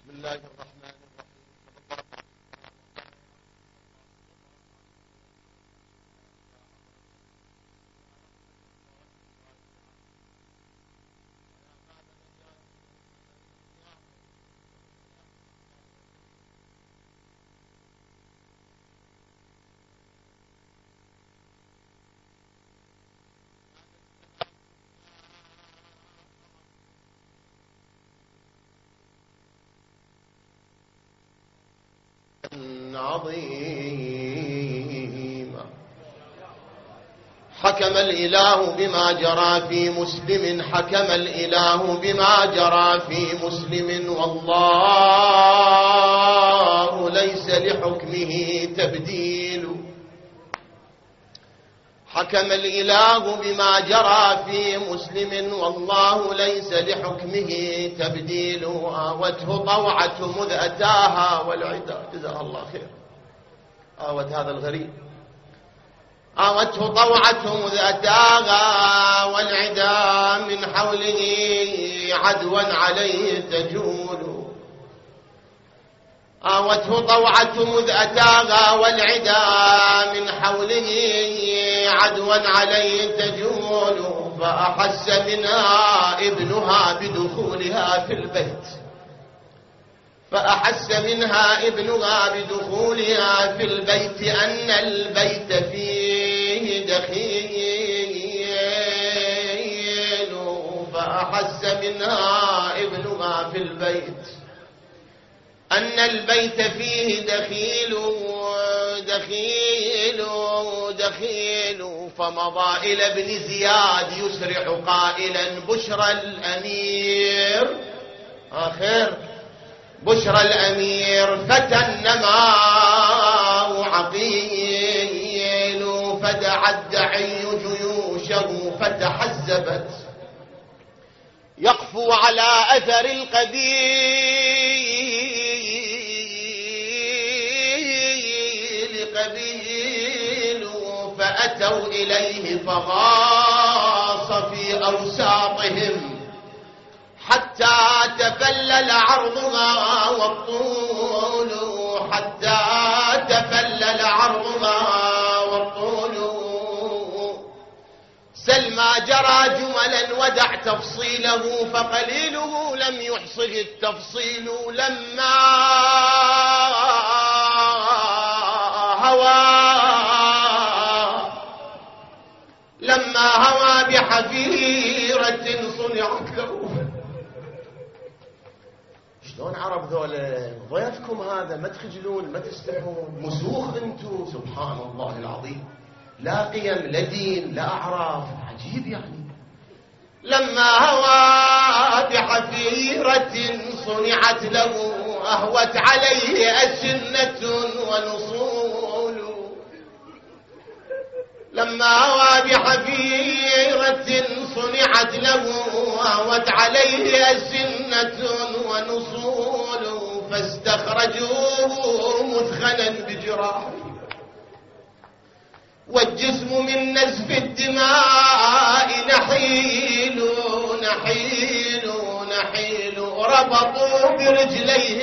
بسم الله الرحمن الرحيم. عظيما حكم الإله بما جرى في مسلم، حكم الإله بما جرى في مسلم، والله ليس لحكمه تبديل. حكم الإله بما جرى في مسلم، والله ليس لحكمه تبديل. آوته طوعة مذ أتاها والعدا، جزاه الله خير. آوت هذا الغريب، آوته طوعة مذ أتاها والعدا، من حوله عدوا عليه تجول. آوته طوعة مذ أتاها والعدا، من حوله عدوا عليه تجول. فأحس منها ابنها بدخولها في البيت، فأحس منها ابنها بدخولها في البيت، أن البيت فيه دخيل. فأحس منها ابنها في البيت أن البيت فيه دخيل دخيل دخيل. فمضى إلى ابن زياد يسرع قائلا: بشرى الأمير آخر، بشرى الأمير فتى النماء عقيل. فدعا الدعي جيوشه فتحزبت، يقفو على أثر القبيل قبيل. فأتوا إليه فغاص في أوساطهم، حتى تفلل عرضها والطول، حتى تفلل عرضها والطول. سل ما جرى جملا ودع تفصيله، فقليله لم يحصه التفصيل. لما هوى بحفيرة صنعت له. شلون عرب ذولا؟ ضيفكم هذا، ما تخجلون ما تستحون، مسوخ انتو، سبحان الله العظيم. لا قيم لا دين لا أعراف، عجيب يعني. لما هوى بحفيرة صنعت له، أهوت عليه أسنة ونصول. لما هوى بحفيرة صنعت له، أهوت عليه أسنة ونصول. فاستخرجوه مثخنا بجراحه، والجسم من نزف الدماء نحيل نحيل نحيل. ربطوا برجليه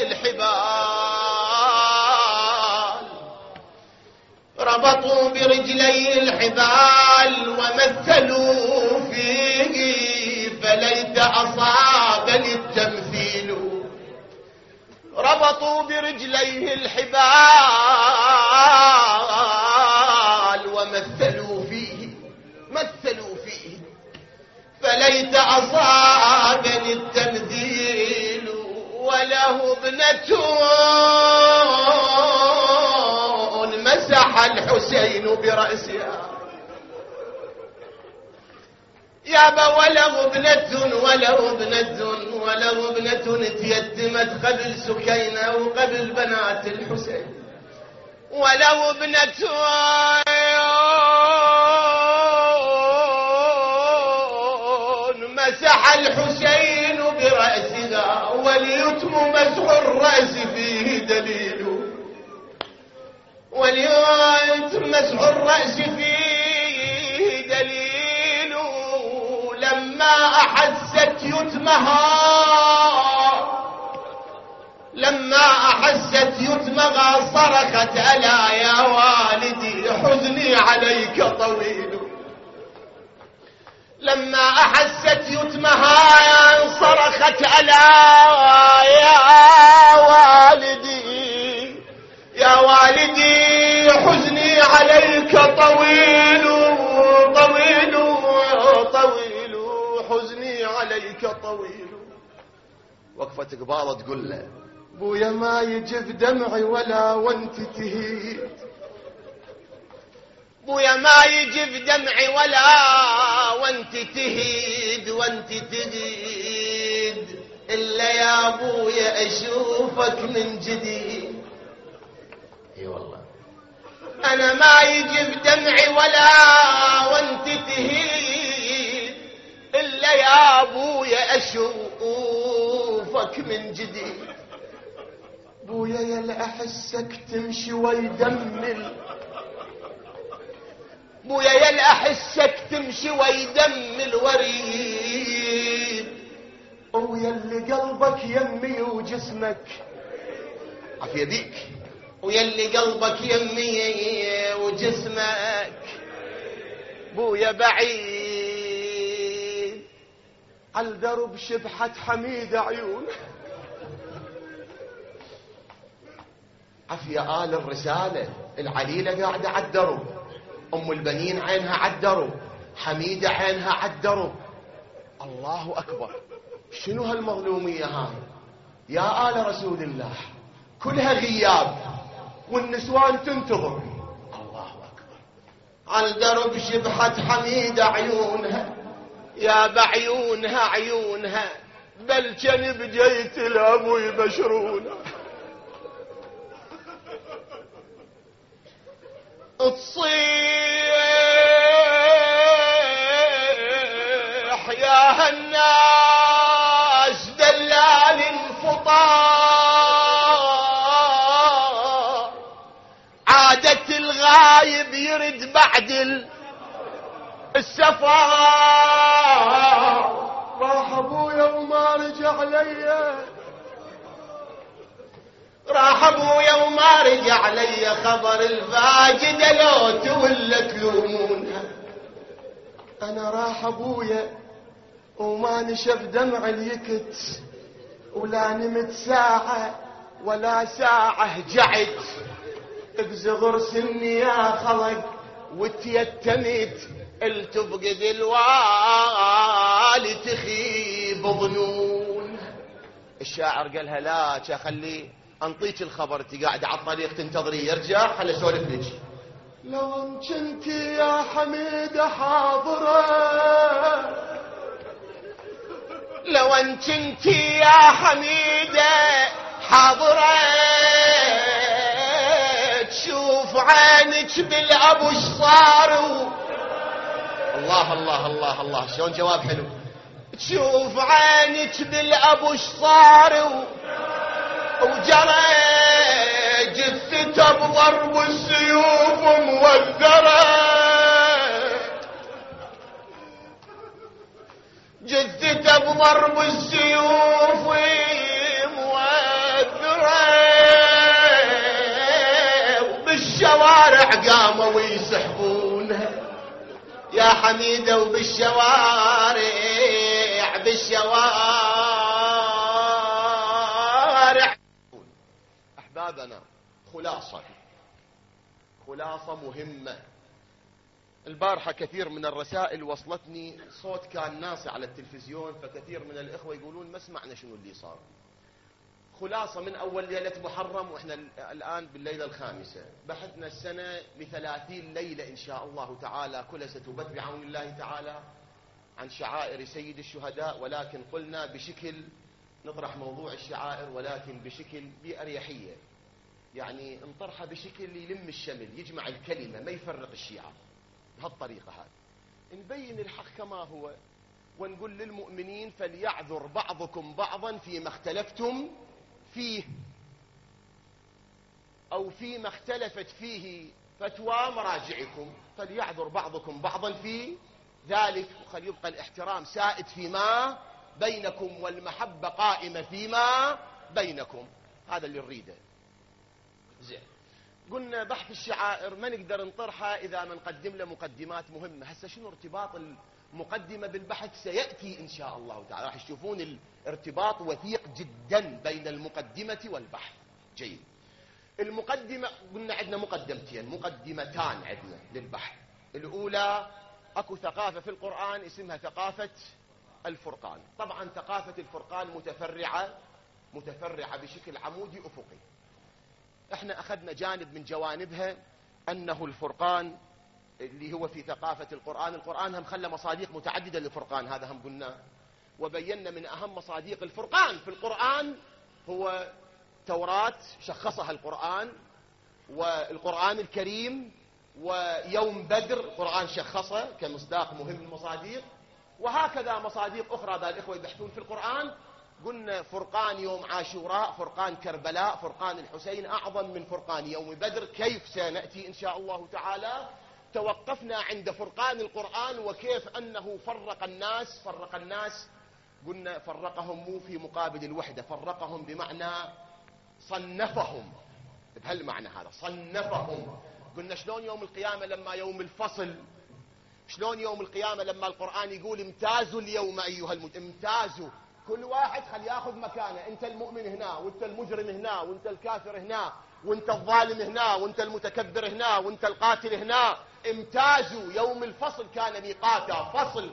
الحبال، ربطوا برجليه الحبال، ومثلوا فيه فليت أصابني التمثيل. ربطوا برجليه الحبال، ومثلوا فيه، مثلوا فيه فليت أصابني التمثيل. وله ابنة مسح الحسين برأسها، يابا وله ابنة وله ابنة وله ابنة تيتمت قبل سكينة وقبل بنات الحسين. وله ابنة مسح الحسين برأسها، واليتم مسح الرأس فيه دليل، واليتم مسح الرأس فيه دليل. لما أحست يتمها، حست يتمها صرخت ألا يا والدي يا والدي حزني عليك طويل طويل طويل حزني عليك طويل. وقفت قباله تقول له بويا ما يجف دمعي ولا وانت تهيد، بويا ما يجف دمعي ولا وانت تهيد وانت تهيد إلا يا بويا أشوفك من جديد. اي والله أنا ما يجف دمعي ولا وانت تهيد إلا يا بويا أشوفك من جديد. بويا يلا أحسك تمشي ويدمل، بويا يلا أحسك تمشي ويدم الوريد، ويا اللي قلبك يمي وجسمك عافية بيك، ويا اللي قلبك يمي وجسمك بويا بعيد عالدرب شبحة حميد عيون. عافية آل الرسالة العليلة قاعدة عالدرب، أم البنين عينها عالدرب، حميدة عينها عالدرب. الله أكبر، شنو هالمظلومية هاي يا آل رسول الله؟ كلها غياب والنسوان تنتظر. الله أكبر. عالدرب شبحت حميدة عيونها يا بعيونها عيونها بل كان بجيت الأبو يبشرونها. تصيح يا هالناس دلال الفطار، عادة الغايب يرد بعد السفر. راح ابويا وما رجع لي، راح ابويا وما رجع لي خبر الفاجدة لو تولى تلومونها. انا راح ابويا وما نشف دمع اليكت، ولا نمت ساعة ولا ساعة هجعت بزغر سني يا خلق وتيتمت التفقد الوالي تخيب ظنون. الشاعر قالها لا خلي انطيك الخبر، انت قاعده على الطريق تنتظري يرجع، خلي اسولف لك. لو ان كنت يا حميده حاضره، لو ان كنت يا حميده حاضره تشوف عينك بالابو ايش صار. الله الله الله الله شلون جواب حلو. تشوف عينك بالابو ايش صار وجرى جثته بضرب السيوف موذرة، جثته بضرب السيوف موذرة، وبالشوارع قاموا يسحبونها يا حميدة، وبالشوارع بالشوارع. أحبابنا خلاصة مهمة. البارحة كثير من الرسائل وصلتني، صوت كان ناصع على التلفزيون، فكثير من الإخوة يقولون ما سمعنا شنو اللي صار. خلاصة من أول ليلة محرم وإحنا الآن بالليلة الخامسة، بحثنا السنة ل30 ليلة إن شاء الله تعالى، كلها ستبث بعون الله تعالى عن شعائر سيد الشهداء، ولكن قلنا بشكل نطرح موضوع الشعائر ولكن بشكل بأريحية، يعني نطرحها بشكل يلم الشمل، يجمع الكلمة، ما يفرق الشيعة. بهالطريقة هذه نبين الحق كما هو، ونقول للمؤمنين فليعذر بعضكم بعضا فيما اختلفتم فيه أو فيما اختلفت فيه فتوى مراجعكم، فليعذر بعضكم بعضا في ذلك، وخل يبقى الاحترام سائد فيما بينكم والمحبة قائمة فيما بينكم. هذا اللي نريده. زين، قلنا بحث الشعائر ما نقدر نطرحها إذا ما نقدم له مقدمات مهمة. هسه شنو ارتباط مقدمة بالبحث سيأتي إن شاء الله تعالى، راح تشوفون الارتباط وثيق جدا بين المقدمة والبحث. جيد. المقدمة قلنا عندنا مقدمتان عندنا للبحث. الأولى أكو ثقافة في القرآن اسمها ثقافة الفرقان. طبعا ثقافة الفرقان متفرعة بشكل عمودي أفقي. احنا أخذنا جانب من جوانبها أنه الفرقان اللي هو في ثقافة القرآن هم خلى مصاديق متعددة للفرقان، هذا هم قلنا، وبينا من أهم مصاديق الفرقان في القرآن هو توراة شخصها القرآن، والقرآن الكريم، ويوم بدر القرآن شخصه كمصداق مهم للمصاديق، وهكذا مصاديق أخرى. ذا الإخوة يبحثون في القرآن قلنا فرقان يوم عاشوراء، فرقان كربلاء، فرقان الحسين أعظم من فرقان يوم بدر. كيف سنأتي إن شاء الله تعالى. توقفنا عند فرقان القرآن وكيف أنه فرق الناس. قلنا فرقهم مو في مقابل الوحدة، فرقهم بمعنى صنفهم، بهالمعنى هذا صنفهم. قلنا شلون يوم القيامة لما يوم الفصل، شلون يوم القيامة لما القرآن يقول امتازوا اليوم أيها امتازوا، كل واحد خل ياخذ مكانه، انت المؤمن هنا، وانت المجرم هنا، وانت الكافر هنا، وانت الظالم هنا، وانت المتكبر هنا، وانت القاتل هنا. امتازوا. يوم الفصل كان ميقاتا،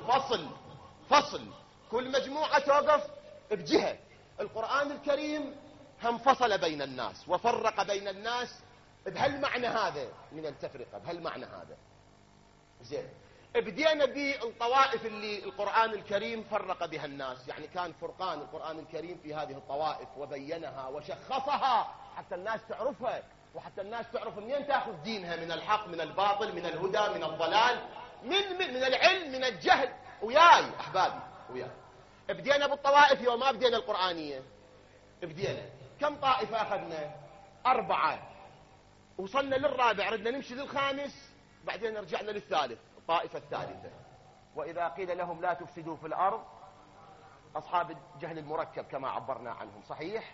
فصل. كل مجموعة توقف بجهة. القرآن الكريم هم فصل بين الناس وفرق بين الناس بهالمعنى هذا من التفرقة، بهالمعنى هذا. زين. بدينا بالطوائف اللي القرآن الكريم فرق بها الناس، يعني كان فرقان القرآن الكريم في هذه الطوائف وبينها وشخصها حتى الناس تعرفها، وحتى الناس تعرف منين تأخذ دينها، من الحق، من الباطل، من الهدى، من الضلال، من العلم، من الجهل. وياي أحبابي وياي. بدينا بالطوائف يوم ما بدينا القرآنية. بدينا كم طائفة أخذنا؟ 4. وصلنا للرابع، ردنا نمشي للخامس، بعدين رجعنا للثالث، الطائفة الثالثة. وإذا قيل لهم لا تفسدوا في الأرض، أصحاب الجهل المركب كما عبرنا عنهم. صحيح.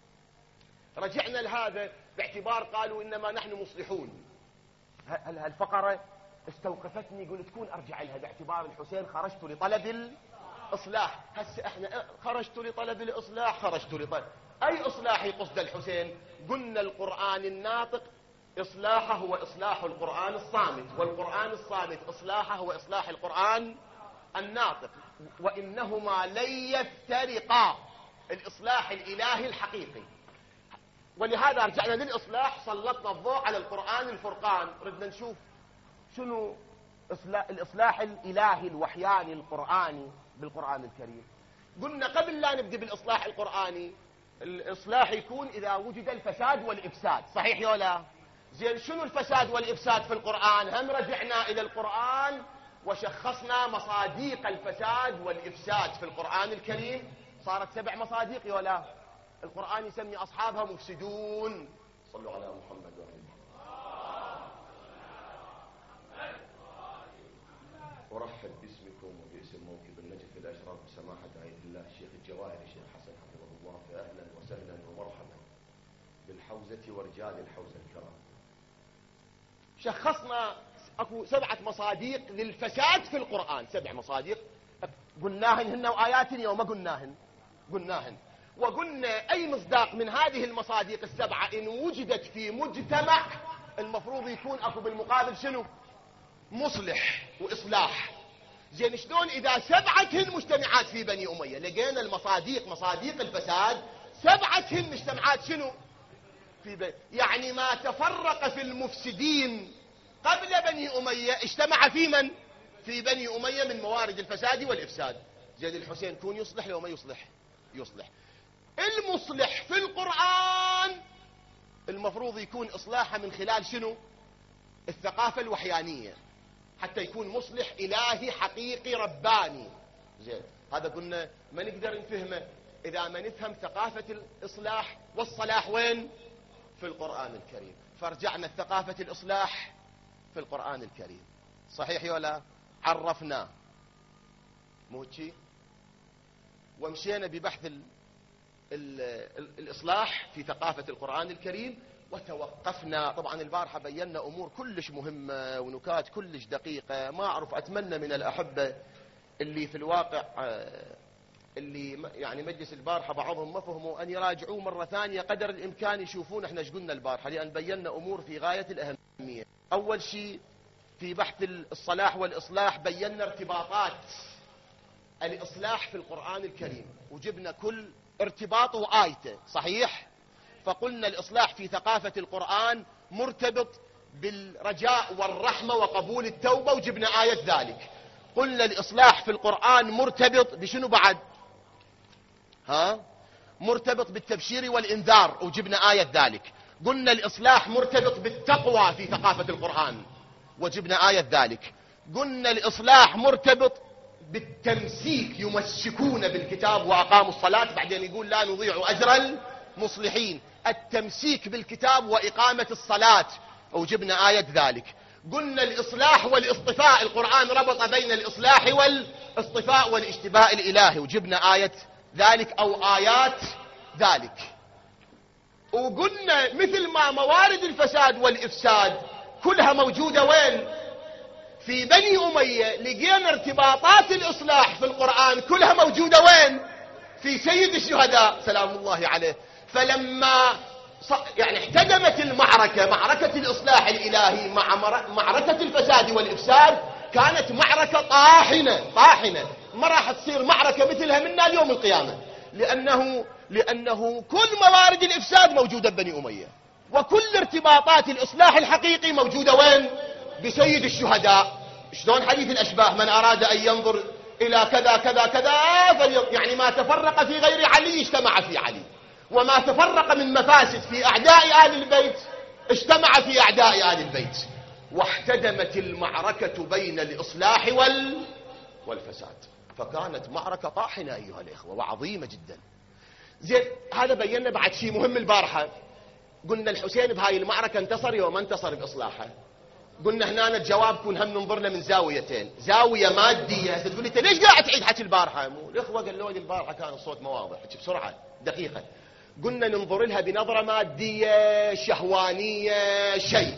رجعنا لهذا باعتبار قالوا إنما نحن مصلحون. هالفقرة استوقفتني، قلت تكون أرجع لها باعتبار الحسين خرجت لطلب الإصلاح. هسه احنا خرجت لطلب الإصلاح، أي إصلاح يقصد الحسين؟ قلنا القرآن الناطق إصلاحه هو إصلاح القرآن الصامت، والقرآن الصامت إصلاحه هو إصلاح القرآن الناطق، وإنهما لن يفترقا. الإصلاح الإلهي الحقيقي. ولهذا رجعنا للإصلاح، سلطنا الضوء على القرآن الفرقان. ردنا نشوف شنو الإصلاح الإلهي الوحياني القرآني بالقرآن الكريم. قلنا قبل لا نبدأ بالإصلاح القرآني، الإصلاح يكون إذا وجد الفساد والإفساد. صحيح يولا؟ زين. شنو الفساد والإفساد في القرآن؟ هم رجعنا إلى القرآن وشخصنا مصاديق الفساد والإفساد في القرآن الكريم. صارت 7 مصاديق يولا. القرآن يسمي أصحابها مفسدون. صلوا على محمد وآله. ورحب باسمكم وباسم موكب النجف الأشرف بسماحة عيد الله الشيخ الجواهري الشيخ حسن حفظه الله، فأهلا وسهلا ومرحبا بالحوزة ورجال الحوزة الكرام. شخصنا اكو 7 مصاديق للفساد في القرآن، 7 مصاديق قلناهن هن وآيات يوم ما قلناهن. وقلنا أي مصداق من هذه المصاديق ال7 إن وجدت في مجتمع المفروض يكون أكو بالمقابل شنو؟ مصلح وإصلاح. زين. شلون إذا 7 مجتمعات في بني أمية لقينا المصاديق مصاديق الفساد 7 مجتمعات شنو؟ في يعني ما تفرق في المفسدين قبل بني أمية اجتمع في من؟ في بني أمية من موارد الفساد والإفساد. زين. الحسين كون يصلح لو ما يصلح. المصلح في القرآن المفروض يكون إصلاحه من خلال شنو؟ الثقافة الوحيانية، حتى يكون مصلح إلهي حقيقي رباني. زين. هذا قلنا ما نقدر نفهمه إذا ما نفهم ثقافة الإصلاح والصلاح وين؟ في القرآن الكريم. فرجعنا ثقافة الإصلاح في القرآن الكريم. صحيح يولا؟ عرفناه موتشي ومشينا ببحث الإصلاح في ثقافة القرآن الكريم، وتوقفنا. طبعا البارحة بينا أمور كلش مهمة ونكات كلش دقيقة. ما أعرف، أتمنى من الأحبة اللي في الواقع اللي يعني مجلس البارحة بعضهم ما فهموا أن يراجعوا مرة ثانية قدر الإمكان يشوفون احنا ايش قلنا البارحة، لأن بينا أمور في غاية الأهمية. أول شيء في بحث الصلاح والإصلاح بينا ارتباطات الإصلاح في القرآن الكريم، وجبنا كل ارتباط وآيته صحيح. فقلنا الإصلاح في ثقافة القرآن مرتبط بالرجاء والرحمة وقبول التوبة، وجبنا آية ذلك. قلنا الإصلاح في القرآن مرتبط بشنو بعد؟ مرتبط بالتبشير والإنذار، وجبنا آية ذلك. قلنا الإصلاح مرتبط بالتقوى في ثقافة القرآن، وجبنا آية ذلك. قلنا الإصلاح مرتبط بالتمسيك، يمسكون بالكتاب وأقاموا الصلاة، بعدين يقول لا نضيع أجر المصلحين، التمسيك بالكتاب وإقامة الصلاة، وجبنا آية ذلك. قلنا الإصلاح والاصطفاء، القرآن ربط بين الإصلاح والاصطفاء والاجتباء الإلهي، وجبنا آية ذلك أو آيات ذلك. وقلنا مثل ما موارد الفساد والإفساد كلها موجودة وين؟ في بني أمية. لقينا ارتباطات الإصلاح في القرآن كلها موجودة وين؟ في سيد الشهداء سلام الله عليه. فلما يعني احتدمت المعركة، معركة الإصلاح الإلهي مع معركة الفساد والإفساد، كانت معركة طاحنة ما راح تصير معركة مثلها منا اليوم القيامة، لأنه كل موارد الإفساد موجودة ببني أمية، وكل ارتباطات الإصلاح الحقيقي موجودة وين؟ بسيد الشهداء. شلون حديث الأشباه، من أراد أن ينظر إلى كذا كذا كذا يعني ما تفرق في غير علي اجتمع في علي، وما تفرق من مفاسد في أعداء آل البيت اجتمع في أعداء آل البيت. واحتدمت المعركة بين الإصلاح والفساد، فكانت معركة طاحنة أيها الإخوة وعظيمة جدا. زين، هذا بينا بعد شيء مهم البارحة. قلنا الحسين بهاي المعركة انتصر يوم انتصر بإصلاحه. قلنا هنا الجواب كون هم ننظرنا من زاويتين، زاوية مادية. تقول لي انت ليش قاعد تعيد حكي البارحة؟ الإخوة قالوا لي البارحة كان الصوت ما واضح، حكي بسرعة دقيقة. قلنا ننظر لها بنظرة مادية شهوانية شيء،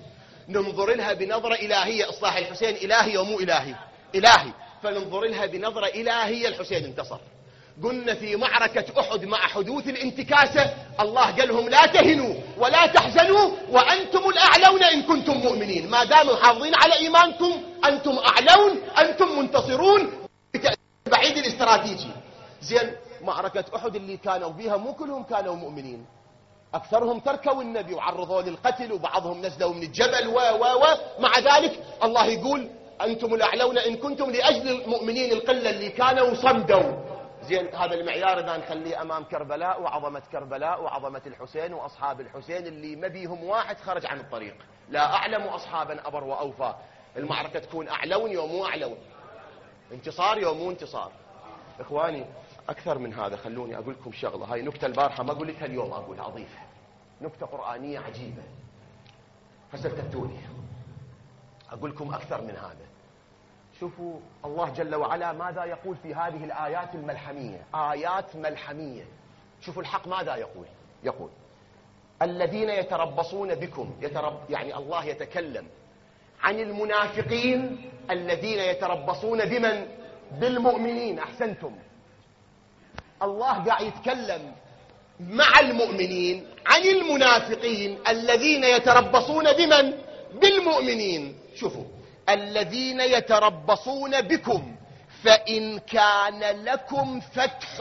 ننظر لها بنظرة إلهية. إصلاح الحسين إلهي ومو إلهي؟ إلهي. فننظر لها بنظرة إلهية، الحسين انتصر. قلنا في معركة أحد مع حدوث الانتكاسة الله قال لهم لا تهنوا ولا تحزنوا وأنتم الأعلون إن كنتم مؤمنين. ما داموا محافظين على إيمانكم أنتم أعلون، أنتم منتصرون بعيد الاستراتيجي. زين، معركة أحد اللي كانوا بيها مو كلهم كانوا مؤمنين، أكثرهم تركوا النبي وعرضوا للقتل، وبعضهم نزلوا من الجبل مع ذلك الله يقول أنتم الأعلون إن كنتم، لأجل المؤمنين القلة اللي كانوا صمدوا. زين، هذا المعيار إذا نخليه أمام كربلاء وعظمة كربلاء وعظمة الحسين وأصحاب الحسين اللي ما بيهم واحد خرج عن الطريق. لا أعلم أصحابا أبر وأوفى. المعركة تكون أعلون يوم مو أعلون، انتصار يوم مو انتصار. إخواني أكثر من هذا خلوني أقول لكم شغلة، هاي نكتة البارحة ما قلتها اليوم أقولها، أضيفها نكتة قرآنية عجيبة فسلتتوني. أقول لكم أكثر من هذا. شوفوا الله جل وعلا ماذا يقول في هذه الآيات الملحمية، آيات ملحمية. شوفوا الحق ماذا يقول الذين يتربصون بكم، يعني الله يتكلم عن المنافقين الذين يتربصون بمن؟ بالمؤمنين. أحسنتم، الله قاعد يتكلم مع المؤمنين عن المنافقين الذين يتربصون بمن؟ بالمؤمنين. شوفوا، الذين يتربصون بكم فإن كان لكم فتح،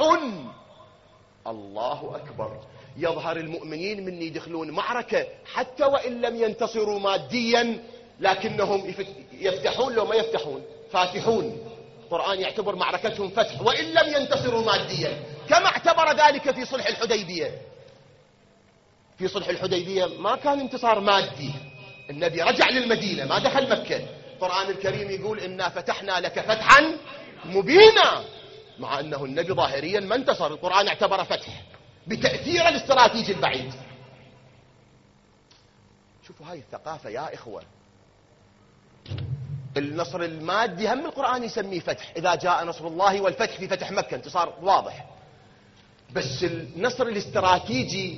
الله أكبر، يظهر المؤمنين من يدخلون معركة حتى وإن لم ينتصروا ماديا لكنهم يفتحون، لو ما يفتحون فاتحون. القرآن يعتبر معركتهم فتح وإن لم ينتصروا ماديا، كما اعتبر ذلك في صلح الحديبية. في صلح الحديبية ما كان انتصار مادي، النبي رجع للمدينة ما دخل مكة. القرآن الكريم يقول إنا فتحنا لك فتحا مبينا، مع أنه النبي ظاهريا ما انتصر. القرآن اعتبر فتح بتأثير الاستراتيجي البعيد. شوفوا هاي الثقافة يا إخوة. النصر المادي هم القرآن يسميه فتح، إذا جاء نصر الله والفتح في فتح مكة انتصار واضح. بس النصر الاستراتيجي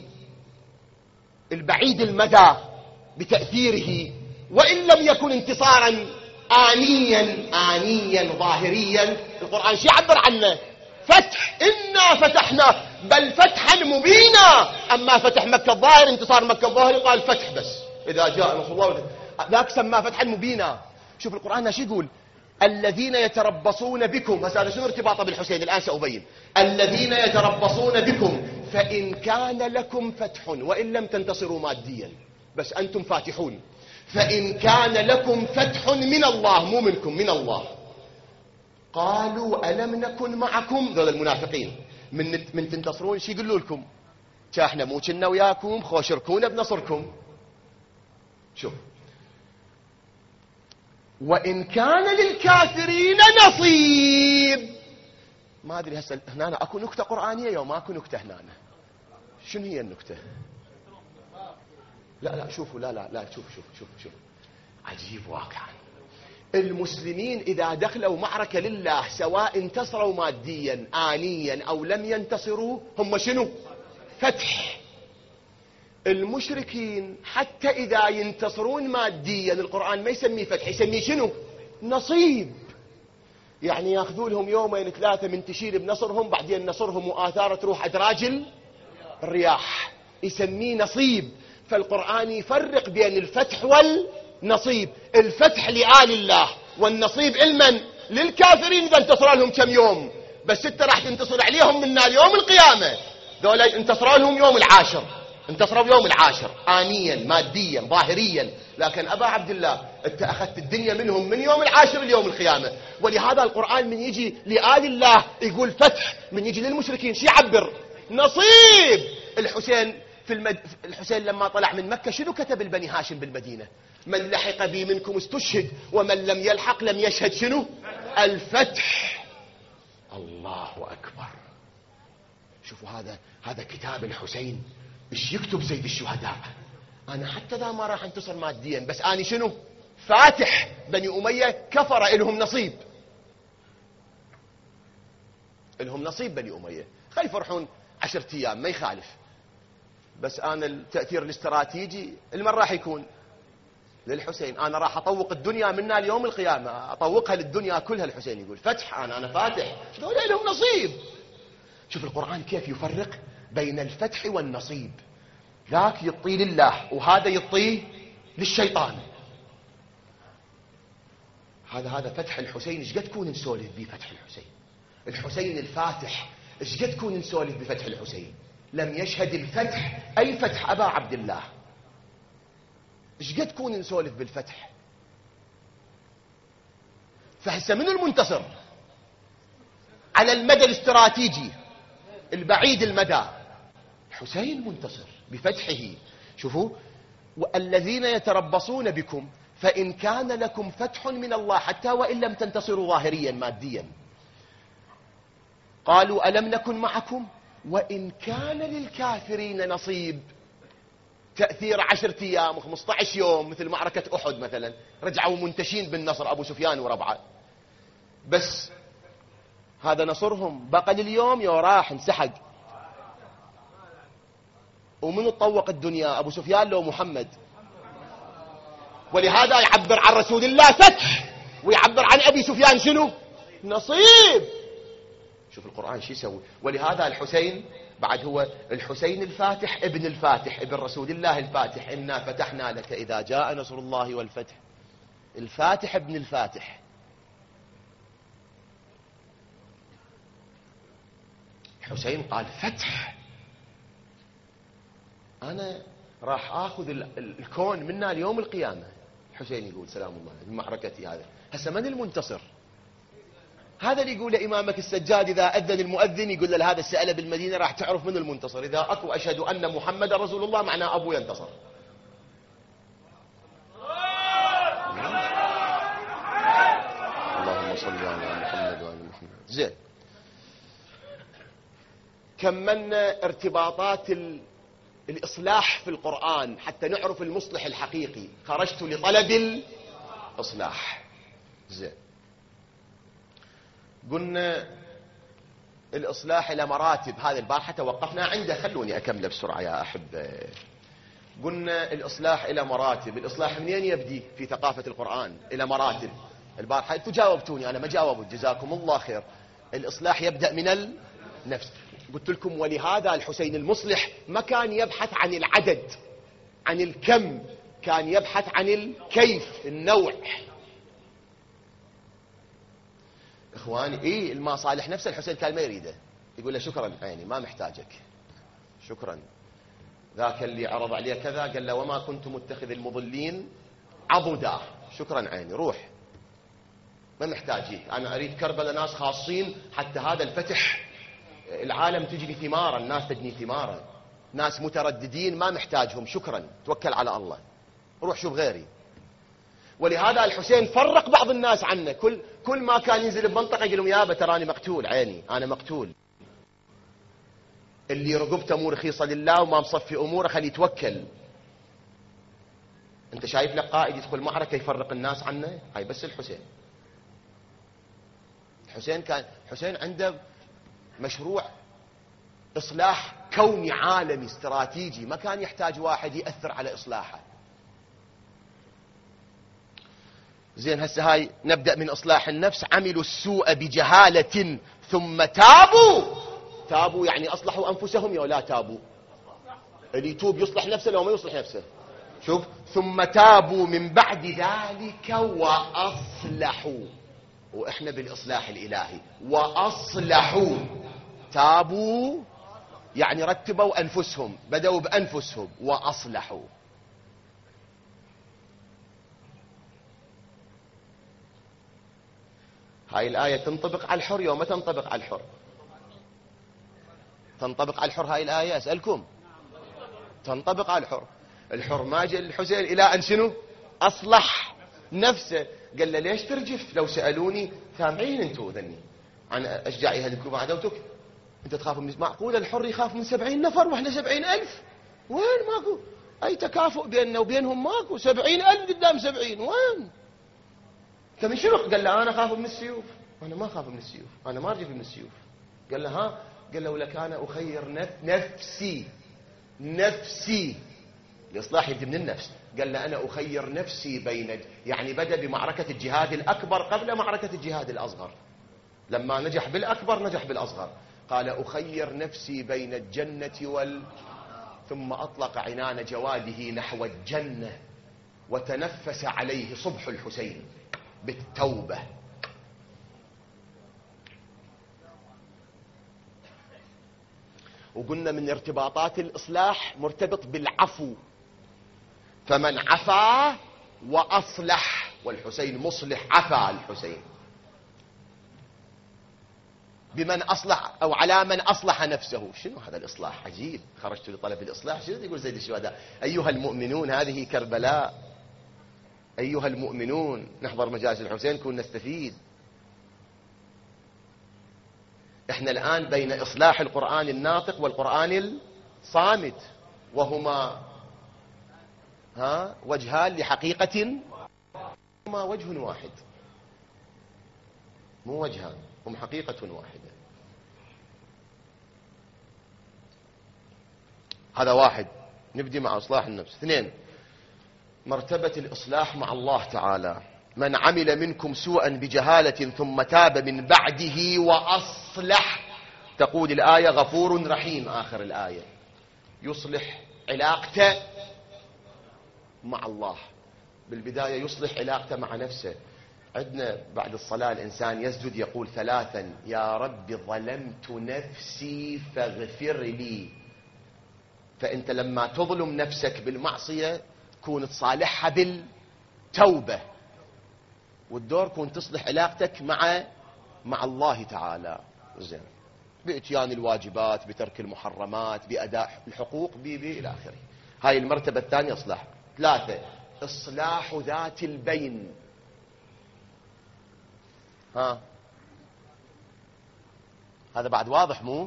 البعيد المدى بتأثيره وإن لم يكن انتصارا آنيا ظاهريا. القرآن شو يعبر عنه؟ فتح. إنا فتحنا، بل فتحا مبينا. أما فتح مكة الظاهر، انتصار مكة الظاهر، قال فتح بس إذا جاء نصر الله، ذاك سماه فتحا مبينا. شوف القرآن شو يقول؟ الذين يتربصون بكم. هذا شنو ارتباطه بالحسين؟ الآن سأبين. الذين يتربصون بكم فإن كان لكم فتح وإن لم تنتصروا ماديا، بس أنتم فاتحون. فإن كان لكم فتح من الله، مو منكم، من الله، قالوا ألم نكن معكم. ذول المنافقين من تنتصرون شو يقولوا لكم؟ احنا مو كنا وياكم، خوشركونا بنصركم. شوف، وإن كان للكافرين نصيب. ما أدري هسه هنا أكو نكتة قرآنية أو ما أكو نكتة هنا؟ شنو هي النكتة؟ لا شوفوا، لا شوف عجيب واقعا. المسلمين إذا دخلوا معركة لله، سواء انتصروا ماديا آنيا أو لم ينتصروا، هم شنو؟ فتح. المشركين حتى إذا ينتصرون ماديا، القرآن ما يسميه فتح، يسميه شنو؟ نصيب. يعني ياخذوا لهم يومين 3 من تشير بنصرهم، بعدين نصرهم وآثار تروح أدراج الرياح، يسميه نصيب. فالقرآن يفرق بين الفتح والنصيب. الفتح لآل الله، والنصيب لمن؟ للكافرين إذا انتصر لهم كم يوم، بس انت راح تنتصر عليهم من نار يوم القيامة. ذولا انتصر لهم يوم العاشر، انتصروا يوم العاشر آنيا ماديا ظاهريا، لكن أبا عبد الله انت أخذت الدنيا منهم من يوم العاشر ليوم القيامة. ولهذا القرآن من يجي لآل الله يقول فتح، من يجي للمشركين شو يعبر؟ نصيب. الحسين لما طلع من مكة شنو كتب البني هاشم بالمدينة؟ من لحق بي منكم استشهد، ومن لم يلحق لم يشهد شنو؟ الفتح. الله أكبر. شوفوا هذا كتاب الحسين. ايش يكتب سيد الشهداء؟ انا حتى ذا ما راح انتصر ماديا، بس اني شنو؟ فاتح. بني أمية كفر، إلهم نصيب، إلهم نصيب بني أمية. خلي يفرحون 10 أيام ما يخالف، بس انا التأثير الاستراتيجي المن راح يكون للحسين. انا راح اطوق الدنيا منا اليوم القيامة، اطوقها للدنيا كلها. الحسين يقول فتح، انا فاتح، دول لهم نصيب. شوف القرآن كيف يفرق بين الفتح والنصيب. ذاك يطي لله وهذا يطي للشيطان. هذا فتح الحسين. ايش قد تكون نسولف بفتح الحسين الفاتح، ايش قد تكون نسولف بفتح الحسين. لم يشهد الفتح اي فتح ابا عبد الله. ايش قد تكون نسولف بالفتح. فهسه من المنتصر على المدى الاستراتيجي البعيد المدى؟ حسين منتصر بفتحه. شوفوا، والذين يتربصون بكم فإن كان لكم فتح من الله، حتى وإن لم تنتصروا ظاهريا ماديا، قالوا ألم نكن معكم وإن كان للكافرين نصيب. تأثير 10 أيام و15 يوم، مثل معركة أحد مثلا، رجعوا منتشين بالنصر أبو سفيان وربعه، بس هذا نصرهم بقى لليوم يا راح انسحق. ومن طوق الدنيا، أبو سفيان لو محمد؟ ولهذا يعبر عن رسول الله فتح، ويعبر عن أبي سفيان شنو؟ نصيب. شوف القرآن شو يسوي. ولهذا الحسين بعد هو الحسين الفاتح ابن الفاتح، ابن رسول الله الفاتح. إنا فتحنا لك إذا جاء نصر الله والفتح. الفاتح ابن الفاتح. الحسين قال فتح، أنا راح آخذ الكون منا اليوم القيامة. الحسين يقول سلام الله بمعركتي. هذا هسه من المنتصر؟ هذا اللي يقول إمامك السجاد إذا أذن المؤذن يقول له هذا السألة بالمدينة راح تعرف من المنتصر. إذا أكو أشهد أن محمد رسول الله معناه أبو ينتصر. اللهم صل على محمد وعلى محمد. زين، كملنا ارتباطات الإصلاح في القرآن حتى نعرف المصلح الحقيقي. خرجت لطلب الإصلاح. زين، قلنا الإصلاح إلى مراتب. هذا البارحة توقفنا عنده، خلوني أكمل بسرعة يا أحبة. قلنا الإصلاح إلى مراتب. الإصلاح منين يبدي في ثقافة القرآن؟ إلى مراتب. البارحة أنتم جاوبتوني، أنا ما جاوبت، جزاكم الله خير. الإصلاح يبدأ من النفس. قلت لكم ولهذا الحسين المصلح ما كان يبحث عن العدد، عن الكم، كان يبحث عن الكيف، النوع. إخواني المصالح نفسه الحسين كان ما يريده، يقول له شكرا عيني ما محتاجك، شكرا. ذاك اللي عرض عليه كذا قال له وما كنت متخذ المضلين عضدا، شكرا عيني روح، ما محتاجيك، أنا أريد كربلاء ناس خاصين، حتى هذا الفتح العالم تجني ثمارا، الناس تجني ثمارا، ناس مترددين ما محتاجهم، شكرا توكل على الله، روح شوف غيري. ولهذا الحسين فرق بعض الناس عنه، كل ما كان ينزل بمنطقة يقول لهم يابا تراني مقتول، عيني أنا مقتول، اللي رقبته مو رخيصة لله وما مصفي أموره خليه يتوكل. أنت شايف لك قائد يدخل معركة يفرق الناس عنه؟ هاي بس الحسين. حسين عنده مشروع إصلاح كوني عالمي استراتيجي، ما كان يحتاج واحد يأثر على إصلاحه. زين هسه هاي نبدأ من إصلاح النفس. عملوا السوء بجهالة ثم تابوا يعني أصلحوا أنفسهم يا لا تابوا. اللي يتوب يصلح نفسه لو ما يصلح نفسه. شوف ثم تابوا من بعد ذلك وأصلحوا، وإحنا بالإصلاح الإلهي وأصلحوا. تابوا يعني رتبوا أنفسهم، بدأوا بأنفسهم وأصلحوا. هاي الآية تنطبق على الحر يوم ما تنطبق على الحر؟ تنطبق على الحر هاي الآية أسألكم؟ تنطبق على الحر. الحر ما جاء الحسين إلى أن شنو؟ أصلح نفسه. قال له ليش ترجف؟ لو سألوني سامعين انتوا ذني عن أشجاعي هدمكم عدوتك، انت تخاف من معقول الحر يخاف من 70 نفر واحنا 70,000؟ وين ماكو أي تكافؤ بيننا وبينهم، ماكو 70,000 قدام 70، وين؟ انت من شنو؟ قال له أنا أخاف من السيوف. أنا ما أخاف من السيوف، أنا ما أرجف من السيوف. قال له ها؟ قال له ولك أنا أخير نفسي الإصلاح يبدأ من النفس. قال له أنا أخير نفسي بين، يعني بدأ بمعركة الجهاد الأكبر قبل معركة الجهاد الأصغر. لما نجح بالأكبر نجح بالأصغر. قال أخير نفسي بين الجنة ثم أطلق عنان جواده نحو الجنة وتنفس عليه صبح الحسين بالتوبة. وقلنا من ارتباطات الإصلاح مرتبط بالعفو، فمن عفا وأصلح، والحسين مصلح، عفا الحسين بمن أصلح أو على من أصلح نفسه. شنو هذا الإصلاح؟ عجيب. خرجت لطلب الإصلاح، شنو يقول زيد الشهداء؟ أيها المؤمنون هذه كربلاء، أيها المؤمنون نحضر مجالس الحسين كون نستفيد. احنا الآن بين إصلاح القرآن الناطق والقرآن الصامت، وهما وجهان لحقيقة، هما وجه واحد، مو وجهان، هم حقيقة واحدة. هذا واحد. نبدي مع إصلاح النفس. 2 مرتبة الإصلاح مع الله تعالى. من عمل منكم سوءا بجهالة ثم تاب من بعده وأصلح، تقول الآية غفور رحيم آخر الآية، يصلح علاقته مع الله. بالبداية يصلح علاقته مع نفسه. عندنا بعد الصلاة الإنسان يسجد يقول 3 يا رب ظلمت نفسي فاغفر لي. فأنت لما تظلم نفسك بالمعصية كون تصالحها بالتوبة، والدور كون تصلح علاقتك مع الله تعالى. زين، بإتيان الواجبات، بترك المحرمات، بأداء الحقوق، إلى آخره. هاي المرتبة الثانية إصلاح. 3 إصلاح ذات البين. هذا بعد واضح مو؟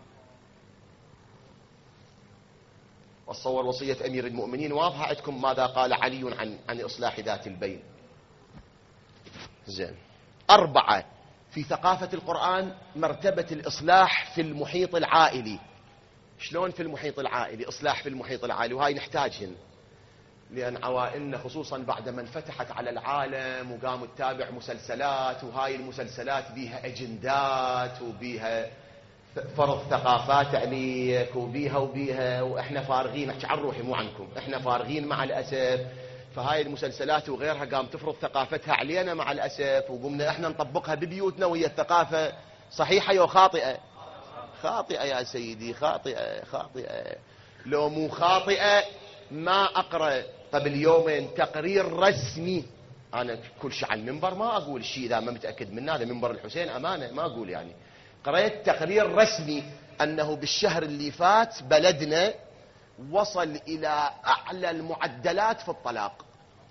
والصور وصية أمير المؤمنين واضحة عندكم ماذا قال علي عن إصلاح ذات البين. زين. 4 في ثقافة القرآن مرتبة الإصلاح في المحيط العائلي. شلون في المحيط العائلي؟ إصلاح في المحيط العائلي، وهاي نحتاجهن. لأن عوائلنا خصوصا بعد ما انفتحت على العالم وقاموا تتابع مسلسلات، وهاي المسلسلات بيها أجندات وبيها فرض ثقافات عليك وبيها وإحنا فارغين. أحكي عن روحي مو عنكم، إحنا فارغين مع الأسف. فهاي المسلسلات وغيرها قام تفرض ثقافتها علينا مع الأسف، وقمنا إحنا نطبقها ببيوتنا، وهي الثقافة صحيحة أو خاطئة؟ خاطئة يا سيدي، خاطئة. لو مو خاطئة ما أقرأ قبل يومين تقرير رسمي. أنا كل شيء على المنبر ما أقول الشيء إذا ما متأكد منه، هذا منبر الحسين أمانة ما أقول يعني. قرأت تقرير رسمي أنه بالشهر اللي فات بلدنا وصل إلى أعلى المعدلات في الطلاق.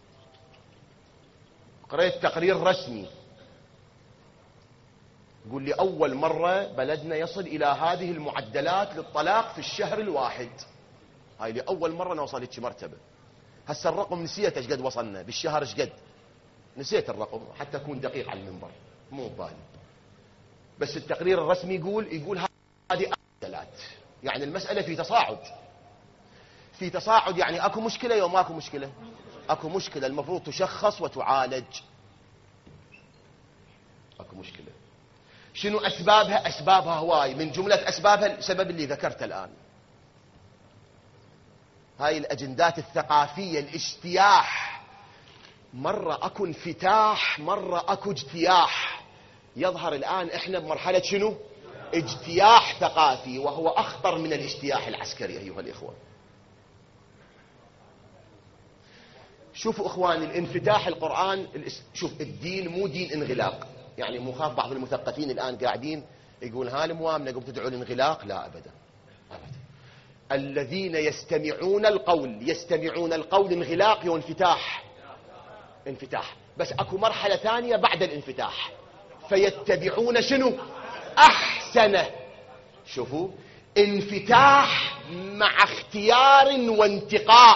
قرأت تقرير رسمي يقول لي أول مرة بلدنا يصل إلى هذه المعدلات للطلاق في الشهر الواحد. هاي لأول مرة نوصل هيك مرتبة. هسه الرقم نسيت ايش قد وصلنا بالشهر، ايش قد نسيت الرقم حتى أكون دقيق على المنبر مو بالي. بس التقرير الرسمي يقول هذه معدلات، يعني المسألة في تصاعد، يعني اكو مشكلة يوم ماكو مشكلة، اكو مشكلة المفروض تشخص وتعالج. اكو مشكلة. شنو أسبابها؟ أسبابها هواي، من جملة أسبابها السبب اللي ذكرته الآن. هاي الأجندات الثقافية، الاجتياح، مرة أكو انفتاح مرة أكو اجتياح. يظهر الآن إحنا بمرحلة شنو؟ اجتياح ثقافي، وهو أخطر من الاجتياح العسكري أيها الإخوة. شوفوا إخواني الانفتاح القرآن، شوف الدين مو دين انغلاق. يعني مخاف بعض المثقفين الآن قاعدين يقول هالموامنة قم تدعوا الانغلاق، لا أبدا. الذين يستمعون القول انغلاق انفتاح. بس اكو مرحلة ثانية بعد الانفتاح، فيتبعون شنو؟ أحسنه. شوفوا، انفتاح مع اختيار وانتقاء.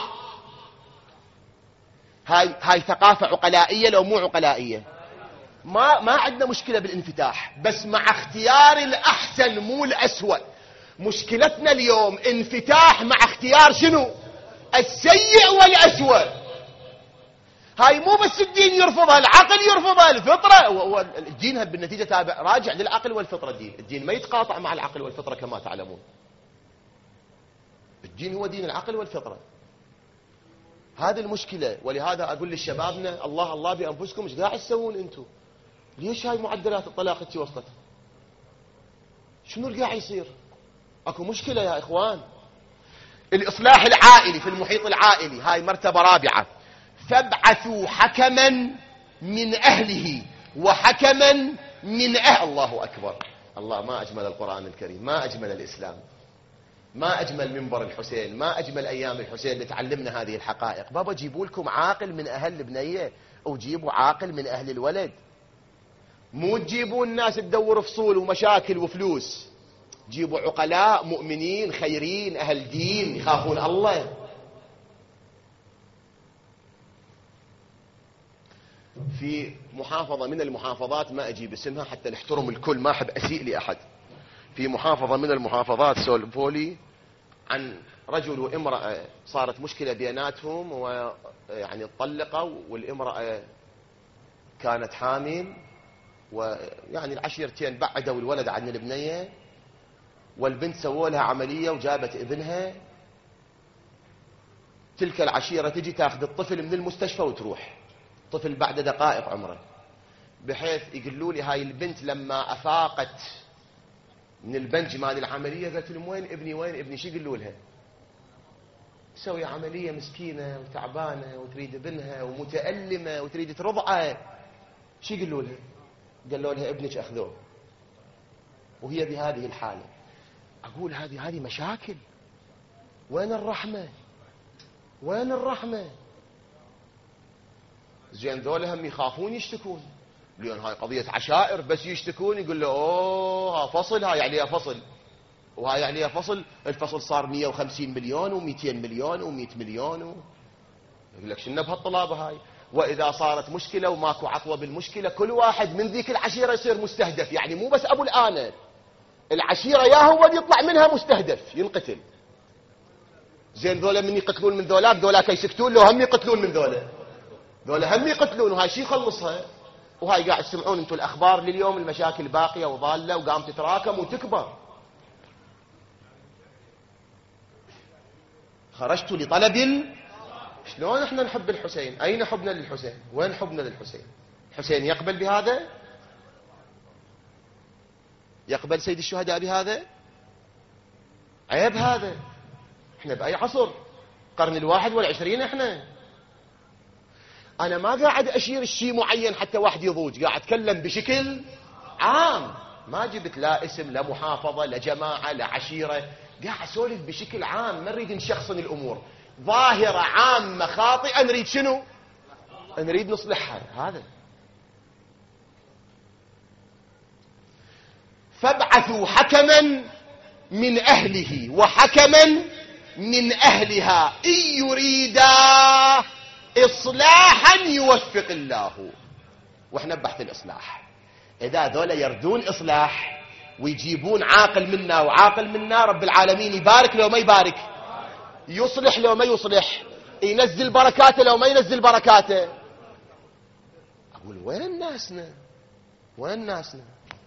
هاي ثقافة عقلائية لو مو عقلائية ما عندنا مشكلة بالانفتاح، بس مع اختيار الأحسن مو الأسوأ. مشكلتنا اليوم انفتاح مع اختيار شنو؟ السيء والأسوأ. هاي مو بس الدين يرفضها، العقل يرفضها، الفطرة. الدين بالنتيجة تابع راجع للعقل والفطرة. الدين ما يتقاطع مع العقل والفطرة كما تعلمون. الدين هو دين العقل والفطرة. هذه المشكلة. ولهذا أقول للشبابنا الله بأنفسكم، ايش قاعد تسوون انتم؟ ليش هاي معدلات الطلاق انتي وصلت؟ شنو اللي قاعد يصير؟ اكو مشكلة يا اخوان. الإصلاح العائلي في المحيط العائلي، هاي مرتبة رابعة. فابعثوا حكما من أهله وحكما من الله أكبر. الله، ما أجمل القرآن الكريم، ما أجمل الإسلام، ما أجمل منبر الحسين، ما أجمل أيام الحسين اللي تعلمنا هذه الحقائق. بابا جيبوا لكم عاقل من أهل البنية وجيبوا عاقل من أهل الولد، مو تجيبوا الناس تدور فصول ومشاكل وفلوس. جيبوا عقلاء مؤمنين خيرين أهل دين يخافون الله. في محافظة من المحافظات ما أجيب اسمها حتى نحترم الكل، ما أحب أسيء لأحد. في محافظة من المحافظات سولفولي عن رجل وامرأة صارت مشكلة بيناتهم، ويعني طلقوا، والامرأة كانت حامل، ويعني العشيرتين بعدوا الولد عن البنية، والبنت سووا لها عملية وجابت ابنها. تلك العشيرة تجي تاخذ الطفل من المستشفى وتروح، طفل بعد دقائق عمره، بحيث يقولوا لي هاي البنت لما أفاقت من البنج مال العملية قالت لهم وين ابني شو يقولوا لها؟ تسوي عملية مسكينة وتعبانة وتريد ابنها ومتألمة وتريد ترضعه، شو يقولوا لها؟ قالوا لها ابنك أخذوه وهي بهذه الحالة. أقول هذه مشاكل. وين الرحمة؟ زين ذولا هم يخافون يشتكون، لأن هاي قضية عشائر، بس يشتكون يقول له اوه فصل، هاي عليها فصل، وهاي عليها فصل. الفصل صار 150 مليون و200 مليون و100 مليون يقول لك شنو بهالطلابة هاي. وإذا صارت مشكلة وماكو عطوة بالمشكلة، كل واحد من ذيك العشيرة يصير مستهدف. يعني مو بس أبو الآنة، العشيرة يا هو اللي يطلع منها مستهدف ينقتل. زين ذولا من يقتلون من ذولاك يسكتون لو هم يقتلون من ذولا هم يقتلون، وهاي شي يخلصها. وهاي قاعد تسمعون انتم الاخبار لليوم، المشاكل باقيه وضاله وقام تتراكم وتكبر. خرجت لطلب شلون احنا نحب الحسين؟ اين حبنا للحسين؟ وين حبنا للحسين؟ الحسين يقبل بهذا؟ يقبل سيد الشهداء بهذا؟ عيب هذا. احنا باي عصر؟ القرن 21 احنا. انا ما قاعد اشير الشيء معين حتى واحد يضوج، قاعد اتكلم بشكل عام، ما جبت لا اسم لا محافظه لا جماعه لا عشيره، قاعد اسولف بشكل عام، ما نريد نشخصن الامور. ظاهره عامه خاطئه نريد شنو؟ نريد نصلحها. هذا فابعثوا حكما من اهله وحكما من اهلها ان يريدا اصلاحا يوفق الله. واحنا ببحث الاصلاح. اذا ذولا يردون اصلاح ويجيبون عاقل منا وعاقل منا، رب العالمين يبارك لو ما يبارك، يصلح لو ما يصلح، ينزل بركاته لو ما ينزل بركاته. اقول وين ناسنا؟ وين ناسنا؟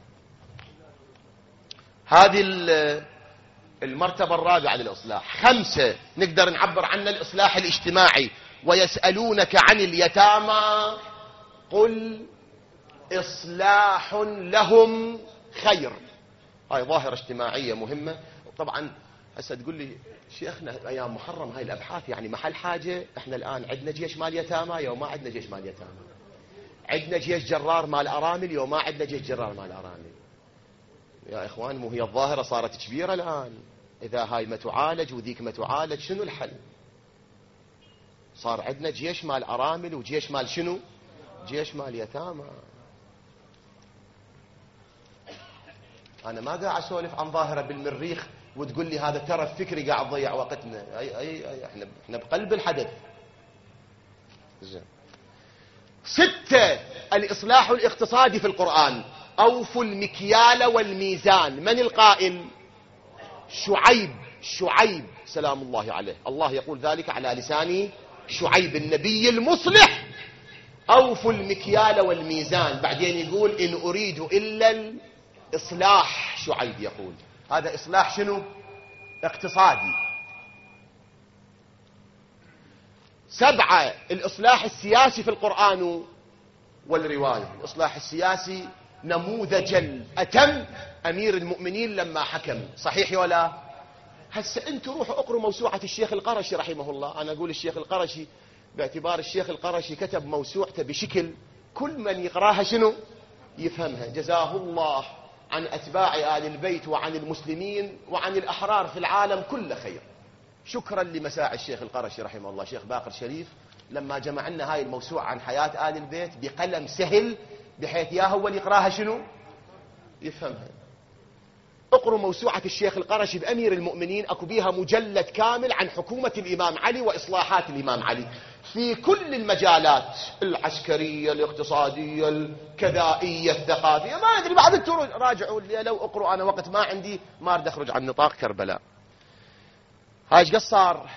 هذه المرتبة الرابعة للإصلاح. 5 نقدر نعبر عنه الإصلاح الاجتماعي. ويسألونك عن اليتامى قل إصلاح لهم خير. هاي ظاهرة اجتماعية مهمة. طبعا هسه تقول لي شيخنا أيام محرم هاي الأبحاث يعني محل حاجة. احنا الآن عندنا جيش مال يتامى يوم ما عندنا جيش مال يتامى، عندنا جيش جرار مال أرامل يوم ما عندنا جيش جرار مال أرامل. يا إخوان مو هي الظاهرة صارت كبيرة الآن؟ إذا هاي ما تعالج وذيك ما تعالج شنو الحل؟ صار عندنا جيش مال أرامل وجيش مال شنو؟ جيش مال يتامى. أنا ما قاعد أسولف عن ظاهرة بالمريخ وتقول لي هذا ترى فكري قاعد تضيع وقتنا. أي احنا بقلب الحدث. زين. 6 الإصلاح الاقتصادي في القرآن. أوفوا المكيال والميزان. من القائل؟ شعيب سلام الله عليه. الله يقول ذلك على لسان شعيب النبي المصلح. أوفوا المكيال والميزان. بعدين يقول إن أريد إلا الإصلاح. شعيب يقول هذا إصلاح شنو؟ اقتصادي. 7 الإصلاح السياسي في القرآن والرواية. الإصلاح السياسي نموذج أتم أمير المؤمنين لما حكم. صحيح ولا؟ هسه أنتم روحوا اقروا موسوعة الشيخ القرشي رحمه الله. أنا أقول الشيخ القرشي باعتبار الشيخ القرشي كتب موسوعته بشكل كل من يقراها شنو؟ يفهمها. جزاه الله عن أتباع آل البيت وعن المسلمين وعن الأحرار في العالم كل خير. شكرا لمساعي الشيخ القرشي رحمه الله شيخ باقر شريف لما جمع لنا هاي الموسوعة عن حياة آل البيت بقلم سهل بحيث يا هو اللي يقراها شنو؟ يفهمها. اقروا موسوعة الشيخ القرشي بأمير المؤمنين، اكو بيها مجلد كامل عن حكومة الإمام علي وإصلاحات الإمام علي في كل المجالات، العسكرية الاقتصادية الكذائية الثقافية. ما أدري بعد انتم راجعوا لي لو اقروا. أنا وقت ما عندي ما أريد أخرج عن نطاق كربلاء. هاي ايش قصار؟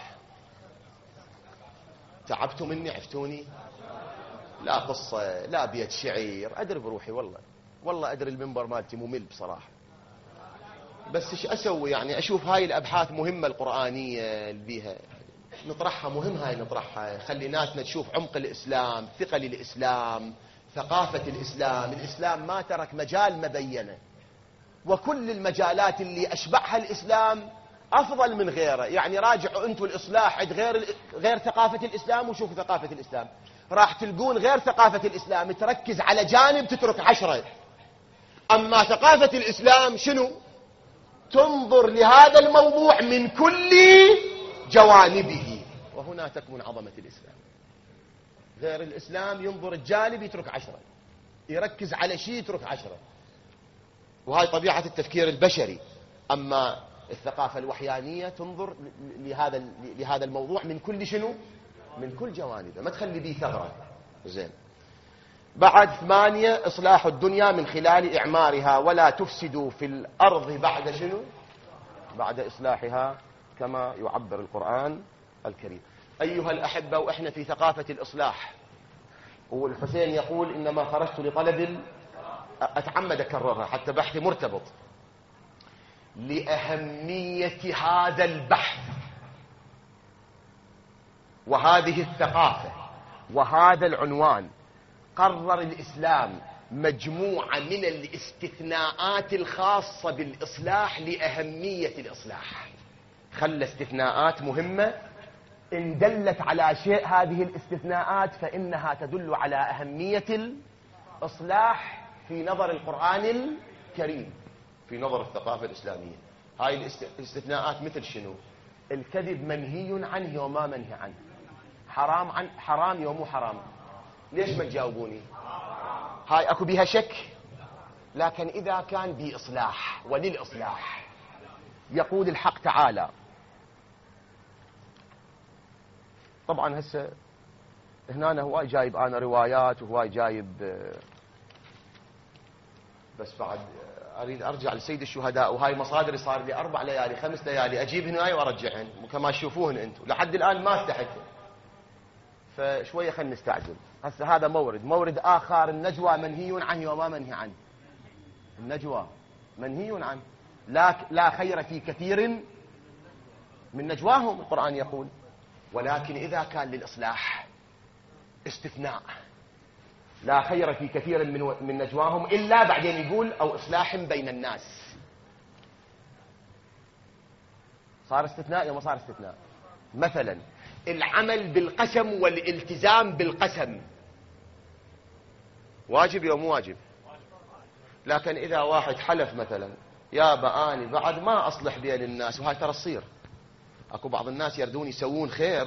تعبتوا مني عفتوني؟ لا قصة لا بيت شعير. أدري بروحي والله أدري المنبر مالتي ممل بصراحة، بس ايش اسوي يعني؟ اشوف هاي الابحاث مهمة القرآنية اللي بيها نطرحها، مهم هاي نطرحها، خلي ناسنا تشوف عمق الاسلام، ثقل الاسلام، ثقافة الاسلام. الاسلام ما ترك مجال ما بينه، وكل المجالات اللي اشبعها الاسلام افضل من غيره. يعني راجعوا انتم الاصلاح عند غير ثقافة الاسلام وشوفوا ثقافة الاسلام، راح تلقون غير ثقافة الاسلام تركز على جانب تترك 10. اما ثقافة الاسلام شنو؟ تنظر لهذا الموضوع من كل جوانبه، وهنا تكمن عظمة الإسلام. غير الإسلام ينظر الجانب يترك 10، يركز على شيء يترك 10، وهي طبيعة التفكير البشري. أما الثقافة الوحيانية تنظر لهذا الموضوع من كل شنو؟ من كل جوانبه، ما تخلي به ثغرة. زين. بعد 8 إصلاح الدنيا من خلال إعمارها ولا تفسدوا في الأرض بعد شنو؟ بعد إصلاحها كما يعبر القرآن الكريم. أيها الأحبة، وإحنا في ثقافة الإصلاح، والحسين يقول إنما خرجت لطلب، أتعمد أكررها حتى بحثي مرتبط، لأهمية هذا البحث وهذه الثقافة وهذا العنوان. قرر الإسلام مجموعة من الاستثناءات الخاصة بالإصلاح لأهمية الإصلاح. خلى استثناءات مهمة، إن دلت على شيء هذه الاستثناءات فإنها تدل على أهمية الإصلاح في نظر القرآن الكريم، في نظر الثقافة الإسلامية. هاي الاستثناءات مثل شنو؟ الكذب منهي عنه وما منهي عنه، حرام ومو حرام. ليش ما تجاوبوني؟ هاي أكو بها شك، لكن إذا كان بإصلاح وللإصلاح. يقول الحق تعالى، طبعا هسه هنا هواي جايب أنا روايات وهواي جايب، بس بعد أريد أرجع لسيد الشهداء، وهاي مصادري صار لي 4 ليالي 5 ليالي أجيب هنا وأرجعهن وكما تشوفوهن أنتم، لحد الآن ما استحيتن، فشوية خلينا نستعجل. هسه هذا مورد آخر، النجوى منهي عنه وما منهي عنه. النجوى منهي عنه، لا خير في كثير من نجواهم، القرآن يقول، ولكن إذا كان للإصلاح استثناء، لا خير في كثير من نجواهم إلا بعدين يقول أو إصلاح بين الناس. صار استثناء يا ما صار استثناء؟ مثلا العمل بالقسم والالتزام بالقسم واجب يا مو واجب؟ لكن إذا واحد حلف مثلا يا بآني بعد ما أصلح بين الناس، وهاي ترى تصير، أكو بعض الناس يردون يسوون خير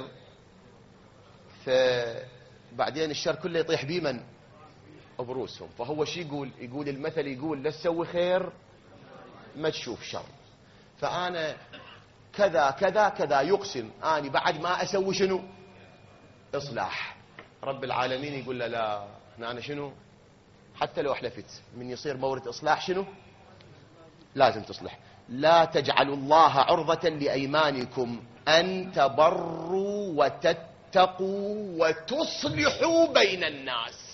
فبعدين الشر كله يطيح بيمن بروسهم، فهو شي يقول المثل يقول لا تسوي خير ما تشوف شر، فأنا كذا كذا كذا يقسم أنا بعد ما أسوي شنو؟ إصلاح. رب العالمين يقول له لا، أنا شنو؟ حتى لو أحلفت من يصير مورد إصلاح شنو؟ لازم تصلح. لا تجعلوا الله عرضة لأيمانكم أن تبروا وتتقوا وتصلحوا بين الناس.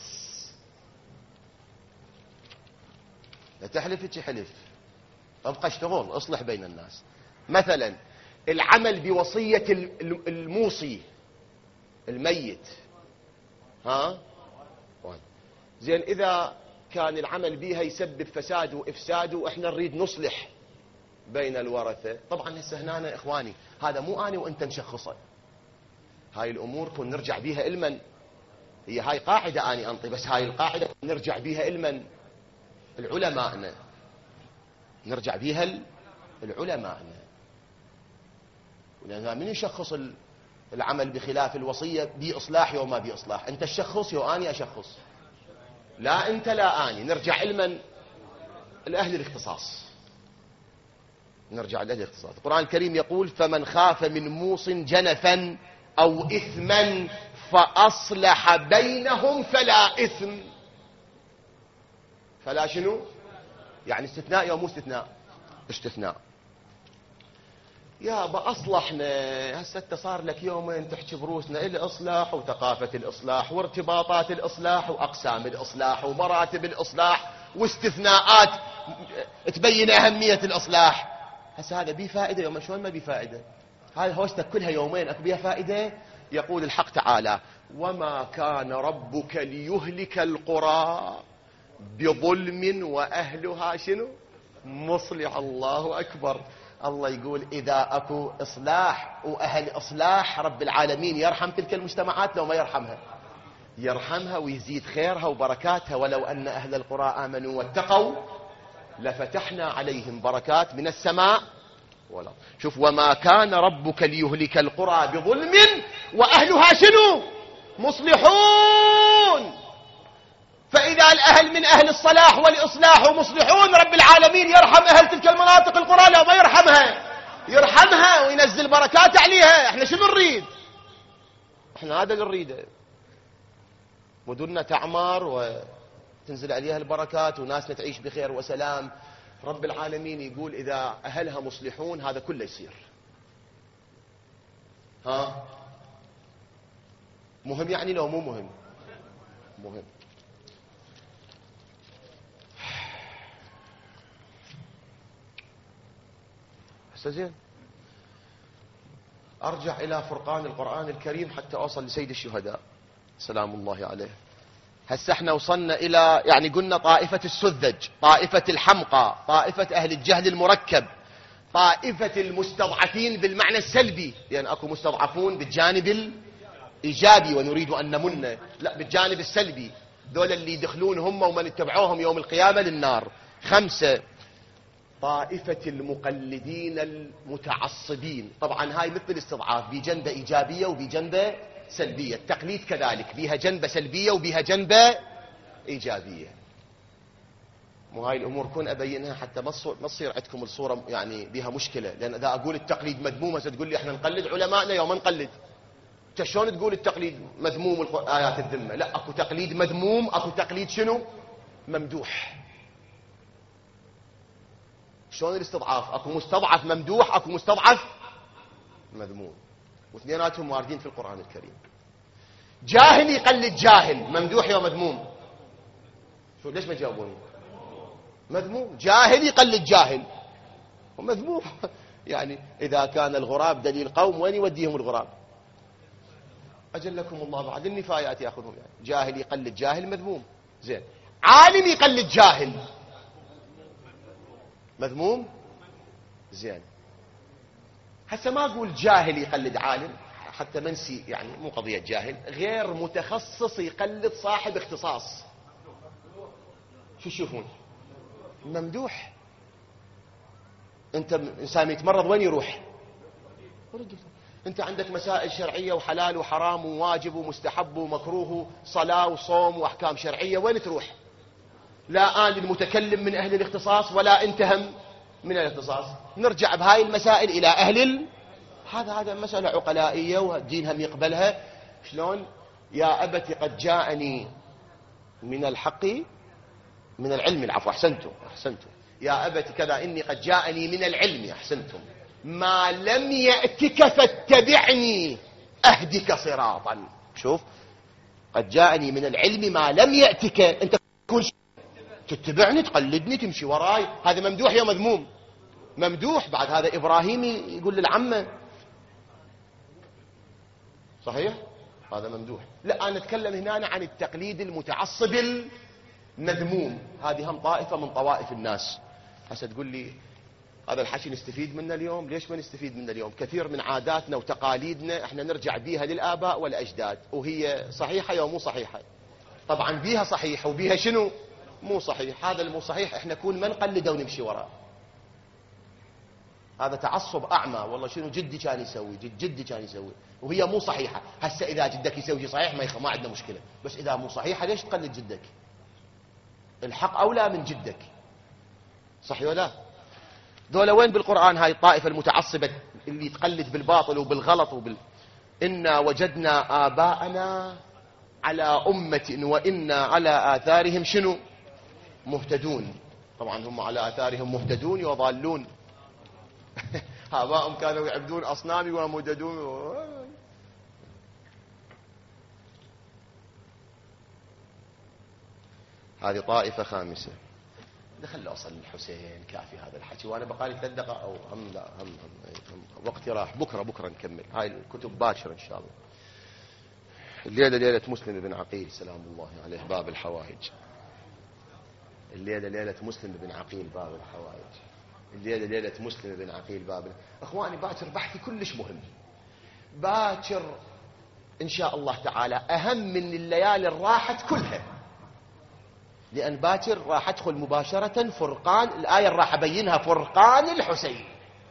لا تحلف حلف، ابقى اشتغل اصلح بين الناس. مثلا العمل بوصية الموصي الميت، ها زين، إذا كان العمل بها يسبب فساد وإفساد وإحنا نريد نصلح بين الورثة، طبعا هسه هنا إخواني هذا مو أنا وأنت نشخصه، هاي الأمور كن نرجع بيها علما، هي هاي قاعدة أنا أنطي، بس هاي القاعدة نرجع بيها علما العلماءنا، نرجع بيها العلماءنا، ولأنها من يشخص العمل بخلاف الوصية بإصلاح وما بإصلاح؟ أنت الشخص يو أني أشخص، لا أنت لا أني، نرجع علما الأهل الاختصاص، نرجع لأهل الاختصاص. القرآن الكريم يقول فمن خاف من موص جنفا أو إثما فأصلح بينهم فلا إثم. فلا شنو؟ يعني استثناء يا مو استثناء؟ استثناء. يا بأصلحنا هسه صار لك يومين تحكي بروسنا الإصلاح وثقافة الإصلاح وارتباطات الإصلاح وأقسام الإصلاح ومراتب الإصلاح واستثناءات تبين أهمية الإصلاح. هسه هذا بيه فائدة يوم شلون ما بيه فائدة؟ هاي هوستك كلها يومين أكو بيها فائدة؟ يقول الحق تعالى وما كان ربك ليهلك القرى بظلم وأهلها شنو؟ مصلح. الله أكبر. الله يقول إذا أكو إصلاح وأهل إصلاح رب العالمين يرحم تلك المجتمعات لو ما يرحمها؟ يرحمها ويزيد خيرها وبركاتها. ولو أن أهل القرى آمنوا واتقوا لفتحنا عليهم بركات من السماء والأرض. شوف وما كان ربك ليهلك القرى بظلم وأهلها شنو؟ مصلحون. فإذا الأهل من أهل الصلاح والإصلاح ومصلحون رب العالمين يرحم أهل تلك المناطق القرى لو ما يرحمها؟ يرحمها وينزل بركات عليها. احنا شنو نريد؟ احنا هذا اللي نريده، مدننا تعمار وتنزل عليها البركات وناسنا تعيش بخير وسلام. رب العالمين يقول إذا أهلها مصلحون هذا كله يصير. ها مهم يعني لو مو مهم؟ مهم. زين، أرجع إلى فرقان القرآن الكريم حتى أوصل لسيد الشهداء سلام الله عليه. هسه احنا وصلنا إلى يعني قلنا طائفة السذج، طائفة الحمقى، طائفة أهل الجهل المركب، طائفة المستضعفين بالمعنى السلبي، لأن أكو مستضعفون بالجانب الإيجابي ونريد أن نمن، لا بالجانب السلبي، دول اللي يدخلون هم ومن اتبعوهم يوم القيامة للنار. 5 طائفة المقلدين المتعصبين. طبعا هاي مثل الاستضعاف، بجنبة إيجابية وبجنبة سلبية. التقليد كذلك بيها جنبة سلبية وبيها جنبة إيجابية. مو هاي الأمور كون أبينها حتى ما تصير عندكم الصورة يعني بيها مشكلة. لأن إذا أقول التقليد مذموم ستقول لي إحنا نقلد علماءنا يوم نقلد. شلون تقول التقليد مذموم آيات الذمة؟ لا، أكو تقليد مذموم، أكو تقليد شنو؟ ممدوح. شلون الاستضعاف؟ اكو مستضعف ممدوح، اكو مستضعف مذموم، واثنيناتهم واردين في القرآن الكريم. جاهل يقلد جاهل، ممدوح يا مذموم؟ شو ليش ما جاوبوني؟ مذموم. جاهل يقلد جاهل ومذموم. يعني اذا كان الغراب دليل قوم وين يوديهم الغراب؟ اجلكم الله بعد النفايات ياخذهم. يعني جاهل يقلد جاهل مذموم. زين، عالم يقلد جاهل مذموم. زين، هسه ما اقول جاهل يقلد عالم حتى منسي، يعني مو قضية جاهل، غير متخصص يقلد صاحب اختصاص. شو تشوفون؟ ممدوح. انت انسان يتمرض وين يروح؟ انت عندك مسائل شرعية وحلال وحرام وواجب ومستحب ومكروه، صلاة وصوم واحكام شرعية، وين تروح؟ لا أنا المتكلم من أهل الاختصاص ولا أنت هم من الاختصاص. نرجع بهاي المسائل إلى أهل هذا مسألة عقلائية والدين هم يقبلها. شلون؟ يا أبت قد جاءني من الحق من العلم، العفو أحسنتم يا أبت كذا إني قد جاءني من العلم، أحسنتم، ما لم يأتك فاتبعني أهدك صراطا. شوف، قد جاءني من العلم ما لم يأتك، أنت تكون تتبعني تقلدني تمشي وراي، هذا ممدوح يا مذموم؟ ممدوح. بعد هذا إبراهيم يقول للعمة صحيح هذا ممدوح. لا، أنا أتكلم هنا عن التقليد المتعصب المذموم. هذه هم طائفة من طوائف الناس. هسه تقول لي هذا الحكي نستفيد منه اليوم؟ ليش ما نستفيد منه اليوم؟ كثير من عاداتنا وتقاليدنا احنا نرجع بيها للآباء والأجداد، وهي صحيحة يا مو صحيحة؟ طبعا بيها صحيح وبيها شنو؟ مو صحيح. هذا المو صحيح احنا نكون ما نقلده ونمشي وراه. هذا تعصب أعمى. والله شنو جدي كان يسوي، جدي كان يسوي، وهي مو صحيحة. هسه إذا جدك يسوي شيء صحيح ما عندنا مشكلة، بس إذا مو صحيحة ليش تقلد جدك؟ الحق أولى من جدك، صحيح ولا؟ دولة وين بالقرآن هاي الطائفة المتعصبة اللي تقلد بالباطل وبالغلط إنا وجدنا آباءنا على أمة وإنا على آثارهم شنو؟ مهتدون. طبعا هم على آثارهم مهتدون يضالون. آباءهم كانوا يعبدون أصنام ومهتدون. هذه طائفة 5. خلي أوصل للحسين، كافي هذا الحكي، وأنا بقالي 3 دقائق أو هم لا هم وقتي راح. بكرة نكمل هاي الكتب باكر إن شاء الله. الليلة ليلة مسلم بن عقيل سلام الله عليه باب الحوائج. الليلة ليلة مسلم بن عقيل باب الحوائج. الليلة ليلة مسلم بن عقيل باب. أخواني باكر بحثي كلش مهم. باكر إن شاء الله تعالى أهم من الليالي الراحت كلها، لأن باكر راح أدخل مباشرة فرقان الآية راح أبينها، فرقان الحسين.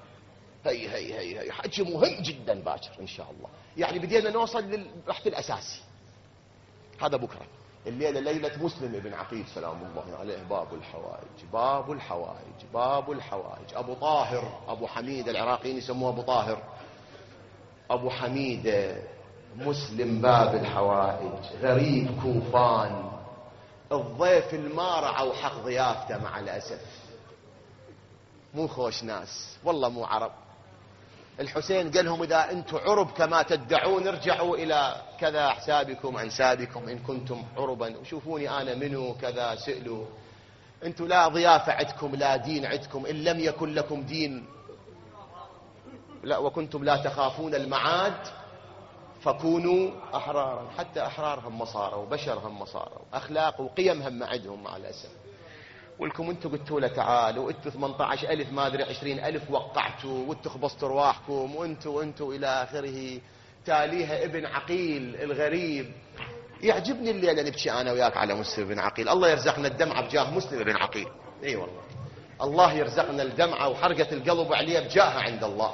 هي حكي مهم جدا باكر إن شاء الله. يعني بدينا نوصل للبحث الأساسي هذا بكرة. الليلة ليلة مسلم بن عقيل سلام الله عليه باب الحوائج. باب الحوائج باب الحوائج. أبو طاهر أبو حميد، العراقيين يسموه أبو طاهر، أبو حميد مسلم باب الحوائج، غريب كوفان، الضيف المارع وحق ضيافته مع الأسف. مو خوش ناس والله، مو عرب. الحسين قال لهم إذا أنتم عرب كما تدعون ارجعوا إلى كذا حسابكم أنسابكم إن كنتم عربا، وشوفوني أنا منو كذا سئلوا. أنتم لا ضيافة عندكم لا دين عندكم، إن لم يكن لكم دين لا وكنتم لا تخافون المعاد فكونوا أحرارا. حتى أحرارهم مصارى وبشرهم مصارى وأخلاق وقيمهم ما عندهم مع الأسف. ولكم أنتم قلتوا له تعالوا أنتم 18,000 ما أدري 20,000 وقعتوا وأنتم خبصتوا رواحكم وأنتم إلى آخره. تاليها ابن عقيل الغريب. يعجبني الليلة نبكي أنا وياك على مسلم بن عقيل. الله يرزقنا الدمعة بجاه مسلم بن عقيل. أي والله الله يرزقنا الدمعة وحرقة القلب عليه بجاهها عند الله.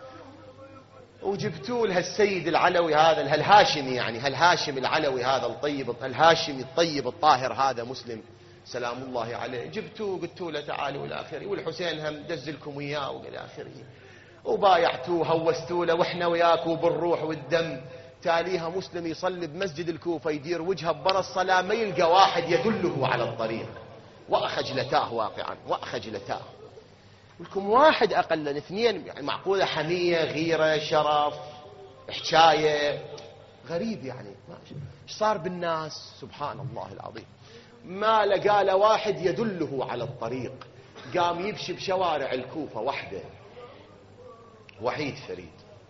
وجبتوا لها السيد العلوي هذا الهاشمي، يعني هالهاشم العلوي هذا الطيب الهاشمي الطيب الطاهر هذا مسلم سلام الله عليه. جبتوه قلتوا له تعالوا إلى آخره. والحسين هم دزلكم إياه وإلى آخره. وبايعتوه هوستوا له وإحنا وياكوا بالروح والدم. تاليها مسلم يصلي بمسجد الكوفة يدير وجهه برا الصلاة ما يلقى واحد يدله على الطريق. وأخجلتاه واقعا وأخجلتاه. لكم واحد أقل اثنين يعني معقولة حمية غيرة شرف حكاية غريب يعني. ايش صار بالناس سبحان الله العظيم. ما لقى له واحد يدله على الطريق. قام يمشي بشوارع الكوفة وحده وحيد فريد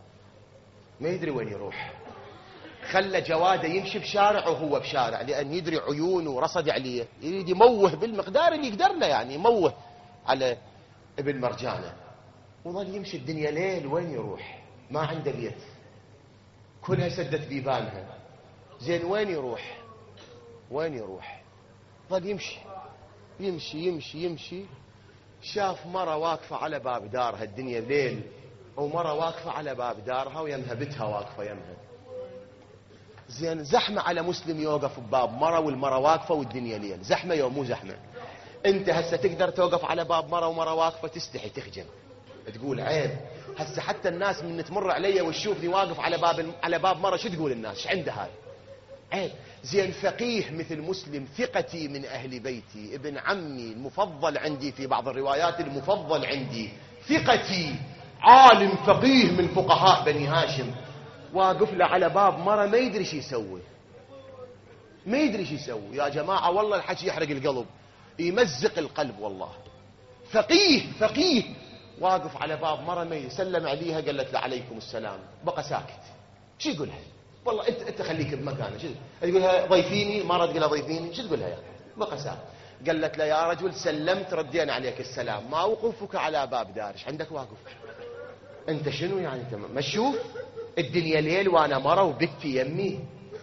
ما يدري وين يروح. خلى جواده يمشي بشارع وهو بشارع لأن يدري عيونه رصد عليه يريد يموه بالمقدار اللي يقدر له يعني يموه على ابن مرجانة. وظل يمشي الدنيا ليل وين يروح ما عنده بيت كلها سدت بيبانها. زين وين يروح وين يروح. ظل يمشي يمشي يمشي يمشي. شاف مرة واقفة على باب دارها الدنيا ليل ومرة واقفة على باب دارها ويمها بتها واقفة يمها. زين زحمة على مسلم يوقف بباب مرة والمرة واقفة والدنيا ليل. زحمة يوم مو زحمة. انت هسه تقدر توقف على باب مرة ومرة واقفة تستحي تخجل تقول عيب. هسه حتى الناس من تمر علي وتشوفني واقف على باب مرة شو تقول الناس ايش عنده هذا عيب. زين فقيه مثل مسلم ثقتي من أهل بيتي ابن عمي المفضل عندي في بعض الروايات المفضل عندي ثقتي عالم فقيه من فقهاء بني هاشم واقف له على باب مرة ما يدري شو يسوي ما يدري شو يسوي. يا جماعة والله الحكي يحرق القلب يمزق القلب والله. فقيه واقف على باب مرة ما يسلم عليها قالت له عليكم السلام بقى ساكت. شو يقولها والله انت خليك بمكانه. شو تقولها ضيفيني مرة تقولها ضيفيني شو تقولها يعني بقى ساكت. قالت له يا رجل سلمت ردينا عليك السلام ما وقوفك على باب دارش عندك واقف انت شنو يعني انت ما تشوف الدنيا ليل وانا مرة وبكتي يمي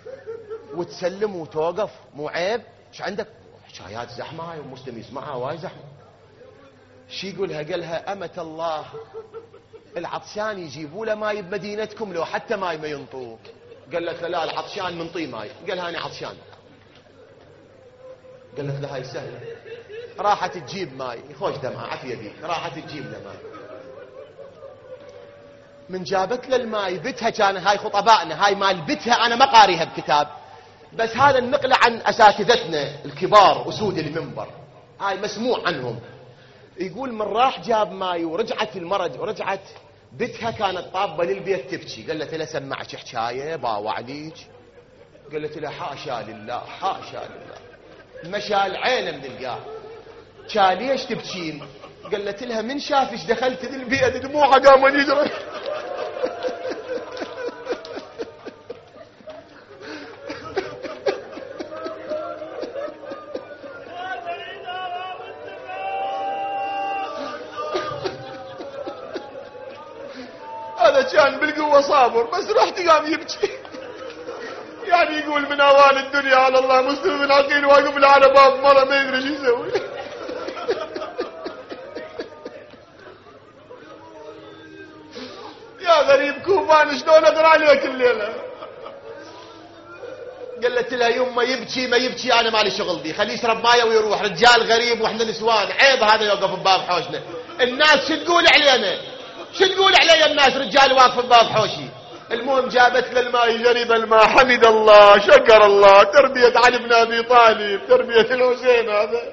وتسلم وتوقف مو عيب. ايش عندك حكايات زحمة ومسلم يسمعها واي زحمة. شي يقولها قالها أمة الله العطشان يجيبوا له ماي بمدينتكم لو حتى ماي ما ينطوك. قالت له لا العطشان منطي ماي. قالها أنا عطشان. قالت له هاي سهلة. راحت تجيب ماي خوش دمعة عافية بيك راحت تجيب له ماي. من جابت له الماي بتها كان هاي خطبائنا هاي مال بتها أنا ما قاريها بكتاب بس هذا النقل عن أساتذتنا الكبار أسود المنبر هاي مسموع عنهم. يقول من راح جاب ماي ورجعت المرض ورجعت بتها كانت طابة للبيت تبكي. قالت له سمعك حكاية باوع عليك. قالت له حاشا لله حاشا لله. مشال عينه من القاع كان ليش تبكين. قالت لها من شافش دخلت للبيت دموعه قام يجري. كان بالقوة صابر بس رحت قام يبكي. يعني يقول من اوان الدنيا على الله مسلم بن عقيل واقف له على باب مرة ما يدري شو يسوي. يا غريب كوفان شلون اقرا عليك الليلة. قالت لها يما يبكي ما يبكي انا مالي شغل بي خليه يشرب مايه ويروح رجال غريب واحنا نسوان عيب هذا يوقف بباب حوشنا. الناس شو تقول علينا شو تقول علي الناس رجال واقف بباب حوشي. المهم جابت له الماء شرب الماء حمد الله شكر الله تربية علي بن ابي طالب تربية الحسين هذا.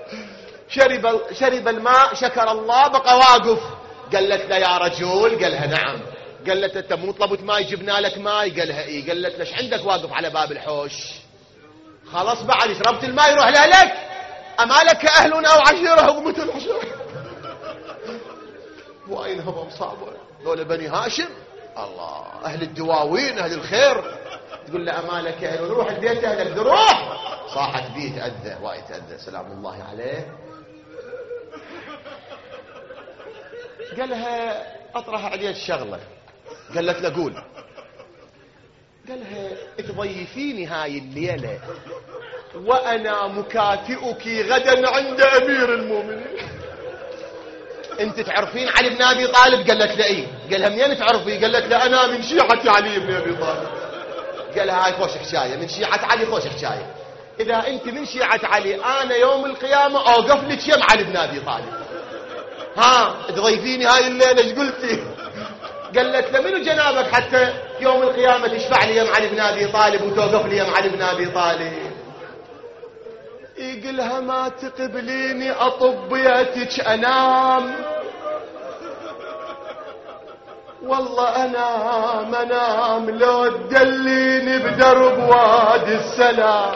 شرب الماء شكر الله بقى واقف. قالت له يا رجل قالها نعم. قالت انت مو طلبت ماي جبنا لك ماي؟ قالها اي. قالت ليش عندك واقف على باب الحوش؟ خلاص بعد شربت الماي روح لأهلك، أما لك أهل أو عشيرة ومثل العشيرة. وأين هم صعبة دول بني هاشم؟ الله، أهل الدواوين أهل الخير. تقول له أما لك أهل، روح البيت أهلك. روح. صاحت بيه تأذى وايد تأذى سلام الله عليه. قالها أطرح عليه الشغلة. قالت له قول. قالها تضيفيني هاي الليلة وأنا مكافئك غدا عند أمير المؤمنين. أنت تعرفين علي بن أبي طالب؟ قالت له إيه. قالها منين تعرفي؟ قالت له أنا من شيعة علي بن أبي طالب. قالها هاي خوش حكاية، من شيعة علي خوش حكاية. إذا أنت من شيعة علي أنا يوم القيامة أوقف لك يم علي بن أبي طالب. ها تضيفيني هاي الليلة ايش قلتي؟ قالت له منو جنابك حتى يوم القيامة تشفع لي يم علي بن أبي طالب وتوقف لي يم علي بن أبي طالب؟ يقلها ما تقبليني أطب بيتك أنام، والله أنام لو تدليني بدرب وادي السلام.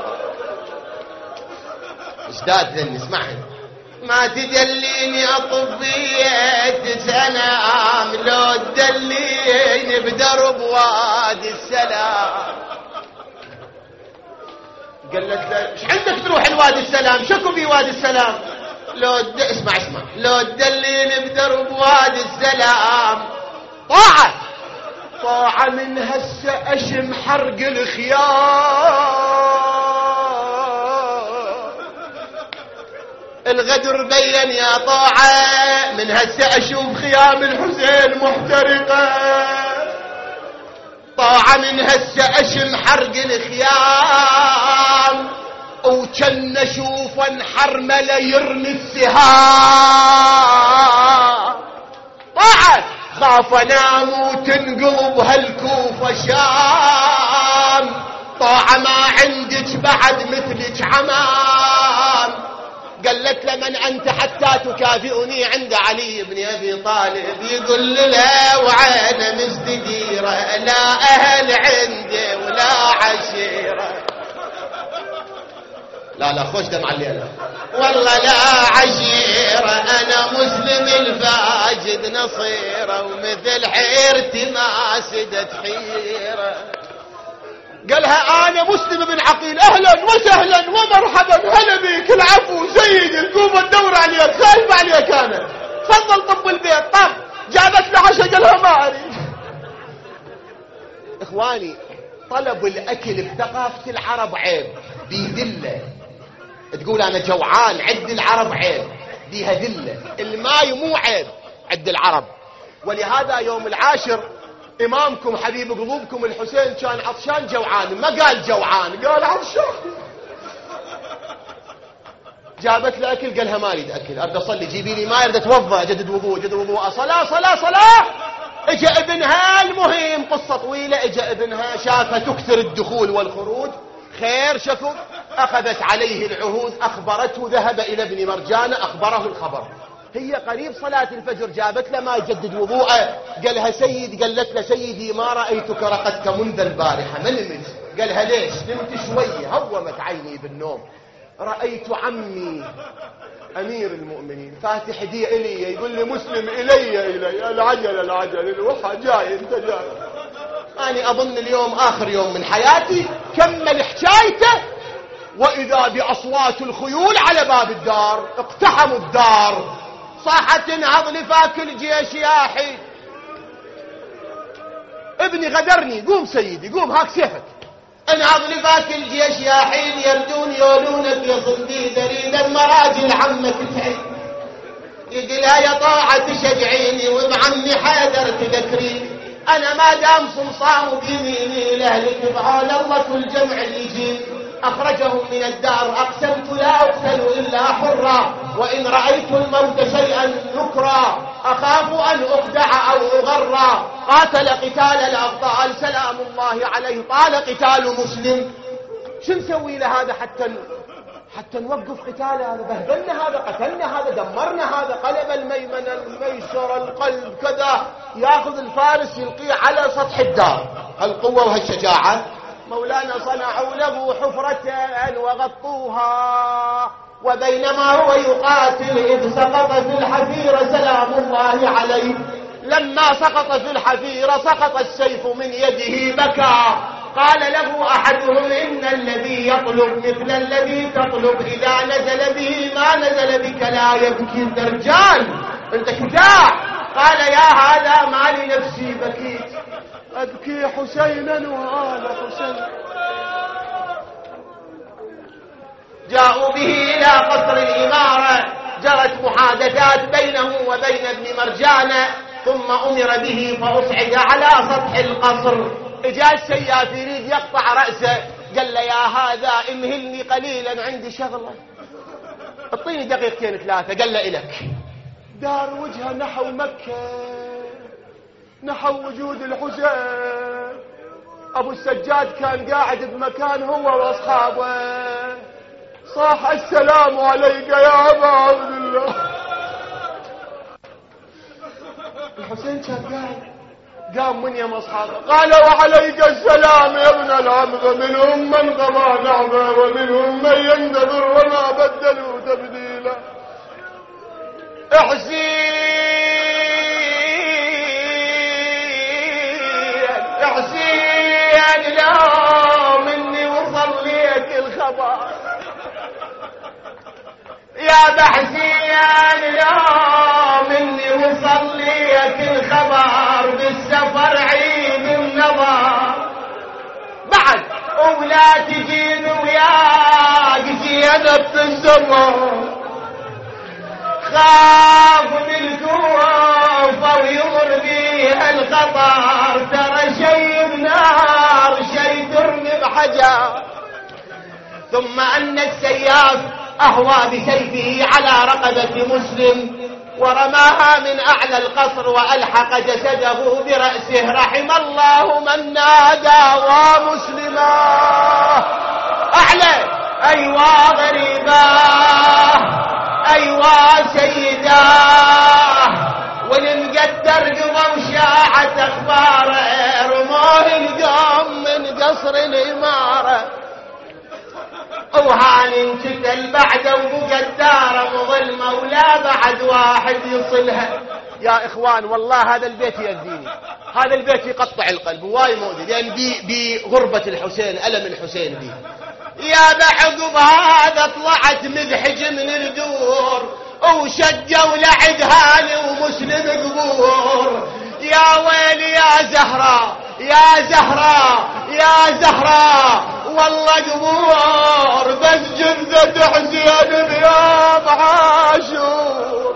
اشداد ذني اسمعي. ما تدليني أطب بيتك أنام لو تدليني بدرب وادي السلام. قالت له ايش عندك تروح الوادي السلام؟ شكو في وادي السلام؟ اسمع لو تدليني بدرب وادي السلام طاعة من هسه أشم حرق الخيار. الغدر بين يا طاعة، من هسه أشوف خيام الحسين محترقة. طاعة من هسه أشم حرق الخيام، وكن أشوف انحرمل يرمي السهام. طاعة خاف انام وتنقلب هالكوفة شام. طاعة ما عندك بعد مثلك عمام. قالت لمن أنت حتى تكافئني عند علي بن أبي طالب؟ يقول لا وعين مستديرة، لا أهل عندي ولا عشيرة. لا خوش دم على الليلة، والله لا عشيرة، أنا مسلم الفاجد نصيرة، ومثل حيرتي ما سدت حيرة. قالها أنا مسلم بن عقيل، أهلا وسهلا ومرحبا، هلا بيك، العفو سيدي، الكوفة تدور عليك، خايف عليك أنا، تفضل طب البيت. طب جابت له عشاء؟ قالها ما أعرف. إخواني طلب الأكل بثقافة العرب عيب، بيدله. تقول أنا جوعان عند العرب عيب، بيها دله. الماي مو عيب عند العرب. ولهذا يوم العاشر إمامكم حبيب قلوبكم الحسين كان عطشان جوعان، ما قال جوعان، قال عطشان. جابت له أكل، قالها ما أريد أكل، أريد أصلي، جيبي لي ماء، أريد أتوضأ، أجدد وضوء، صلاة. اجى ابنها، المهم قصة طويلة، اجى ابنها شافها تكثر الدخول والخروج، خير شكو، أخذت عليه العهود، أخبرته، ذهب إلى ابن مرجانة أخبره الخبر. هي قريب صلاة الفجر، جابت له ما يجدد وضوءه، قالها سيد، قالت له سيدي ما رأيتك رقدت منذ البارحة، ما نمت. قالها ليش؟ نمت شوية، هومت عيني بالنوم، رأيت عمي أمير المؤمنين فاتح دي إلي، يقول لي مسلم إلي العجل الوحى جاي، انت جاي. أنا أظن اليوم آخر يوم من حياتي، كمل حكايته، وإذا بأصوات الخيول على باب الدار، اقتحموا الدار، صاحت انهض لفاك الجيش يا حي، ابني غدرني، قوم سيدي قوم، هاك سيفك، انهض لفاك الجيش يا حين، يردون يولونك يا صنديد، اريد المراجل عمك تحي. يقلها يا طاعة تشجعيني، وبعمي حيدر تذكريني، انا ما دام صمصام بيميني لاهلك بعول الله كل جمع يجيني. أخرجهم من الدار، أقسمت لا أقتل إلا حرا، وإن رأيت الموت شيئا نكرا، أخاف أن أخدع أو أغرى. قاتل قتال الأبطال سلام الله عليه، طال قتال مسلم. شو نسوي لهذا حتى نوقف قتاله. هذا بهدلنا، هذا قتلنا، هذا دمرنا، هذا قلب الميمن الميسر القلب كذا. ياخذ الفارس يلقيه على سطح الدار. هالقوة وهالشجاعة. مولانا صنعوا له حفرة وغطوها، وبينما هو يقاتل إذ سقط في الحفيرة سلام الله عليه. لما سقط في الحفيرة سقط السيف من يده بكى. قال له أحدهم إن الذي يطلب مثل الذي تطلب إذا نزل به ما نزل بك لا يبكي الدرجان، أنت شجاع. قال يا هذا ما لنفسي بكيت، أبكي حسينا وآل حسين. جاءوا به إلى قصر الإمارة، جرت محادثات بينه وبين ابن مرجان، ثم أمر به فأصعد على سطح القصر. جاء السياف يريد يقطع رأسه، قال له يا هذا امهلني قليلا عندي شغلة، اعطيني دقيقتين ثلاثة. قال له إلك. دار وجهه نحو مكة، نحو وجود الحسين. أبو السجاد كان قاعد بمكان هو وأصحابه، صاح السلام عليك يا أبا عبد الله. الحسين كان قاعد، قام من يم أصحابه قال وعليك السلام يا ابن العم، فمنهم من قضى نعمه ومنهم من ينتظر وما بدلوا تبديلا. حسين لا مني وصل ليك الخبر، يا بحسين لا مني وصل ليك الخبر، بالسفر عيد النظر بعد ولا تجين وياك زينب في الزمر. خاف من الكوفة ويمر بيها الخطر، ترى شي بنار شي ترمي بحجر. ثم أن السياف أهوى بسيفه على رقبة مسلم ورماها من أعلى القصر وألحق جسده برأسه. رحم الله من نادى ومسلما أعلى أيوا غريبا أيوا سيدا، والمقدر قضى وشاعت أخباره، رموه القوم من قصر الإمارة. وهان انتقل بعده ومقداره مظلمه ولا بعد واحد يصلها. يا إخوان والله هذا البيت يأذيني، هذا البيت يقطع القلب واي مؤذي، لأن بغربة الحسين ألم الحسين بي. يا بعقب هذا طلعت مذحج من الدور وشجوا لعد هاني ومسلم قبور. يا ويلي يا زهرة يا زهرة يا زهرة والله قبور، بس جثة حسين بيوم عاشور.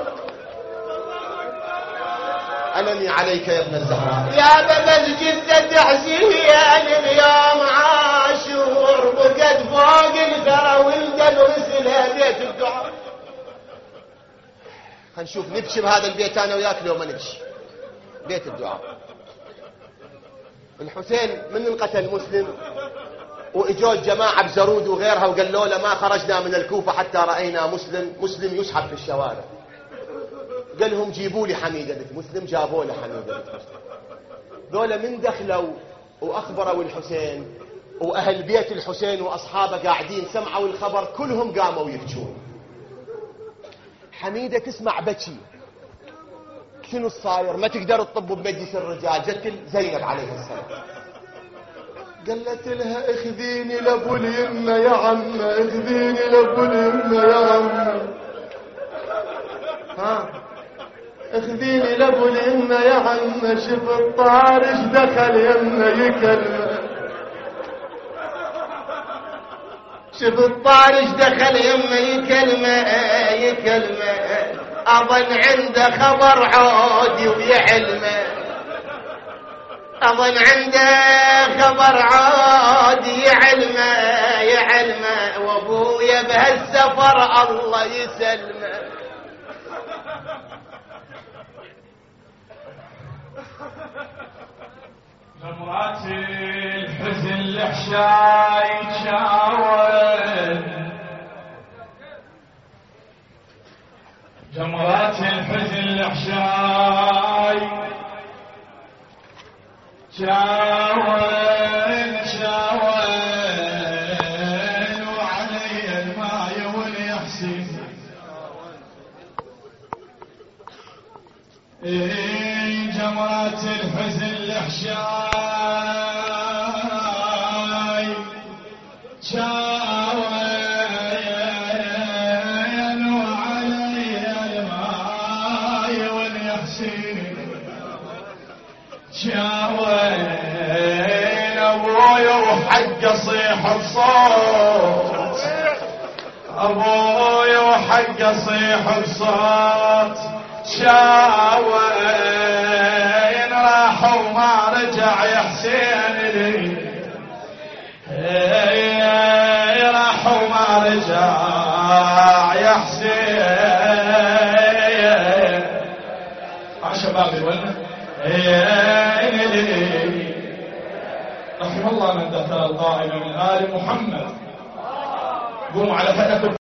ألمي عليك يا ابن الزهراء يا بس جثة حسين بيوم عاشور، وقد فوق الثرى والقلب رسلها بيت الدعاء. هنشوف نبشي بهذا البيت أنا وياك لو ما نبشي. بيت الدعاء. الحسين من انقتل مسلم واجوا الجماعة بزرود وغيرها وقالوا له ما خرجنا من الكوفة حتى رأينا مسلم يسحب في الشوارع. قال لهم جيبوا لي حميدة بنت مسلم، جابوا له حميدة بنت مسلم. ذولا من دخلوا وأخبروا الحسين، وأهل بيت الحسين وأصحابه قاعدين سمعوا الخبر كلهم قاموا يبكون. حميدة تسمع بكي، شنو الصاير؟ ما تقدر تطب بمجلس الرجال. جت زينب عليه السلام قالت لها اخذيني لابو اليمه يا عم، اخذيني لابو اليمه يا عم، ها اخذيني لابو اليمه يا عم. شوف الطارش دخل يمه يكلمه، شوف الطارش دخل يمه يكلمه، أظن عنده خبر عودي ويعلمه، أظن عنده خبر عودي يعلمه، وابويا بهالسفر الله يسلمه. غمرات الحزن الحشاي تشاور، جمرات الحزن الحشاي شاون شاون وعلي الماي واليحسين جمرات الحزن الحشاي شاون وعلي الماي واليحسين شاوين ابوي وحق صيح بصوت ابوي وحق صيح بصوت شاوين راح وما رجع يا حسين لي راح وما رجع يا حسين شباب الولد رحم الله من دخل القائمة من آل محمد قوموا على فنكم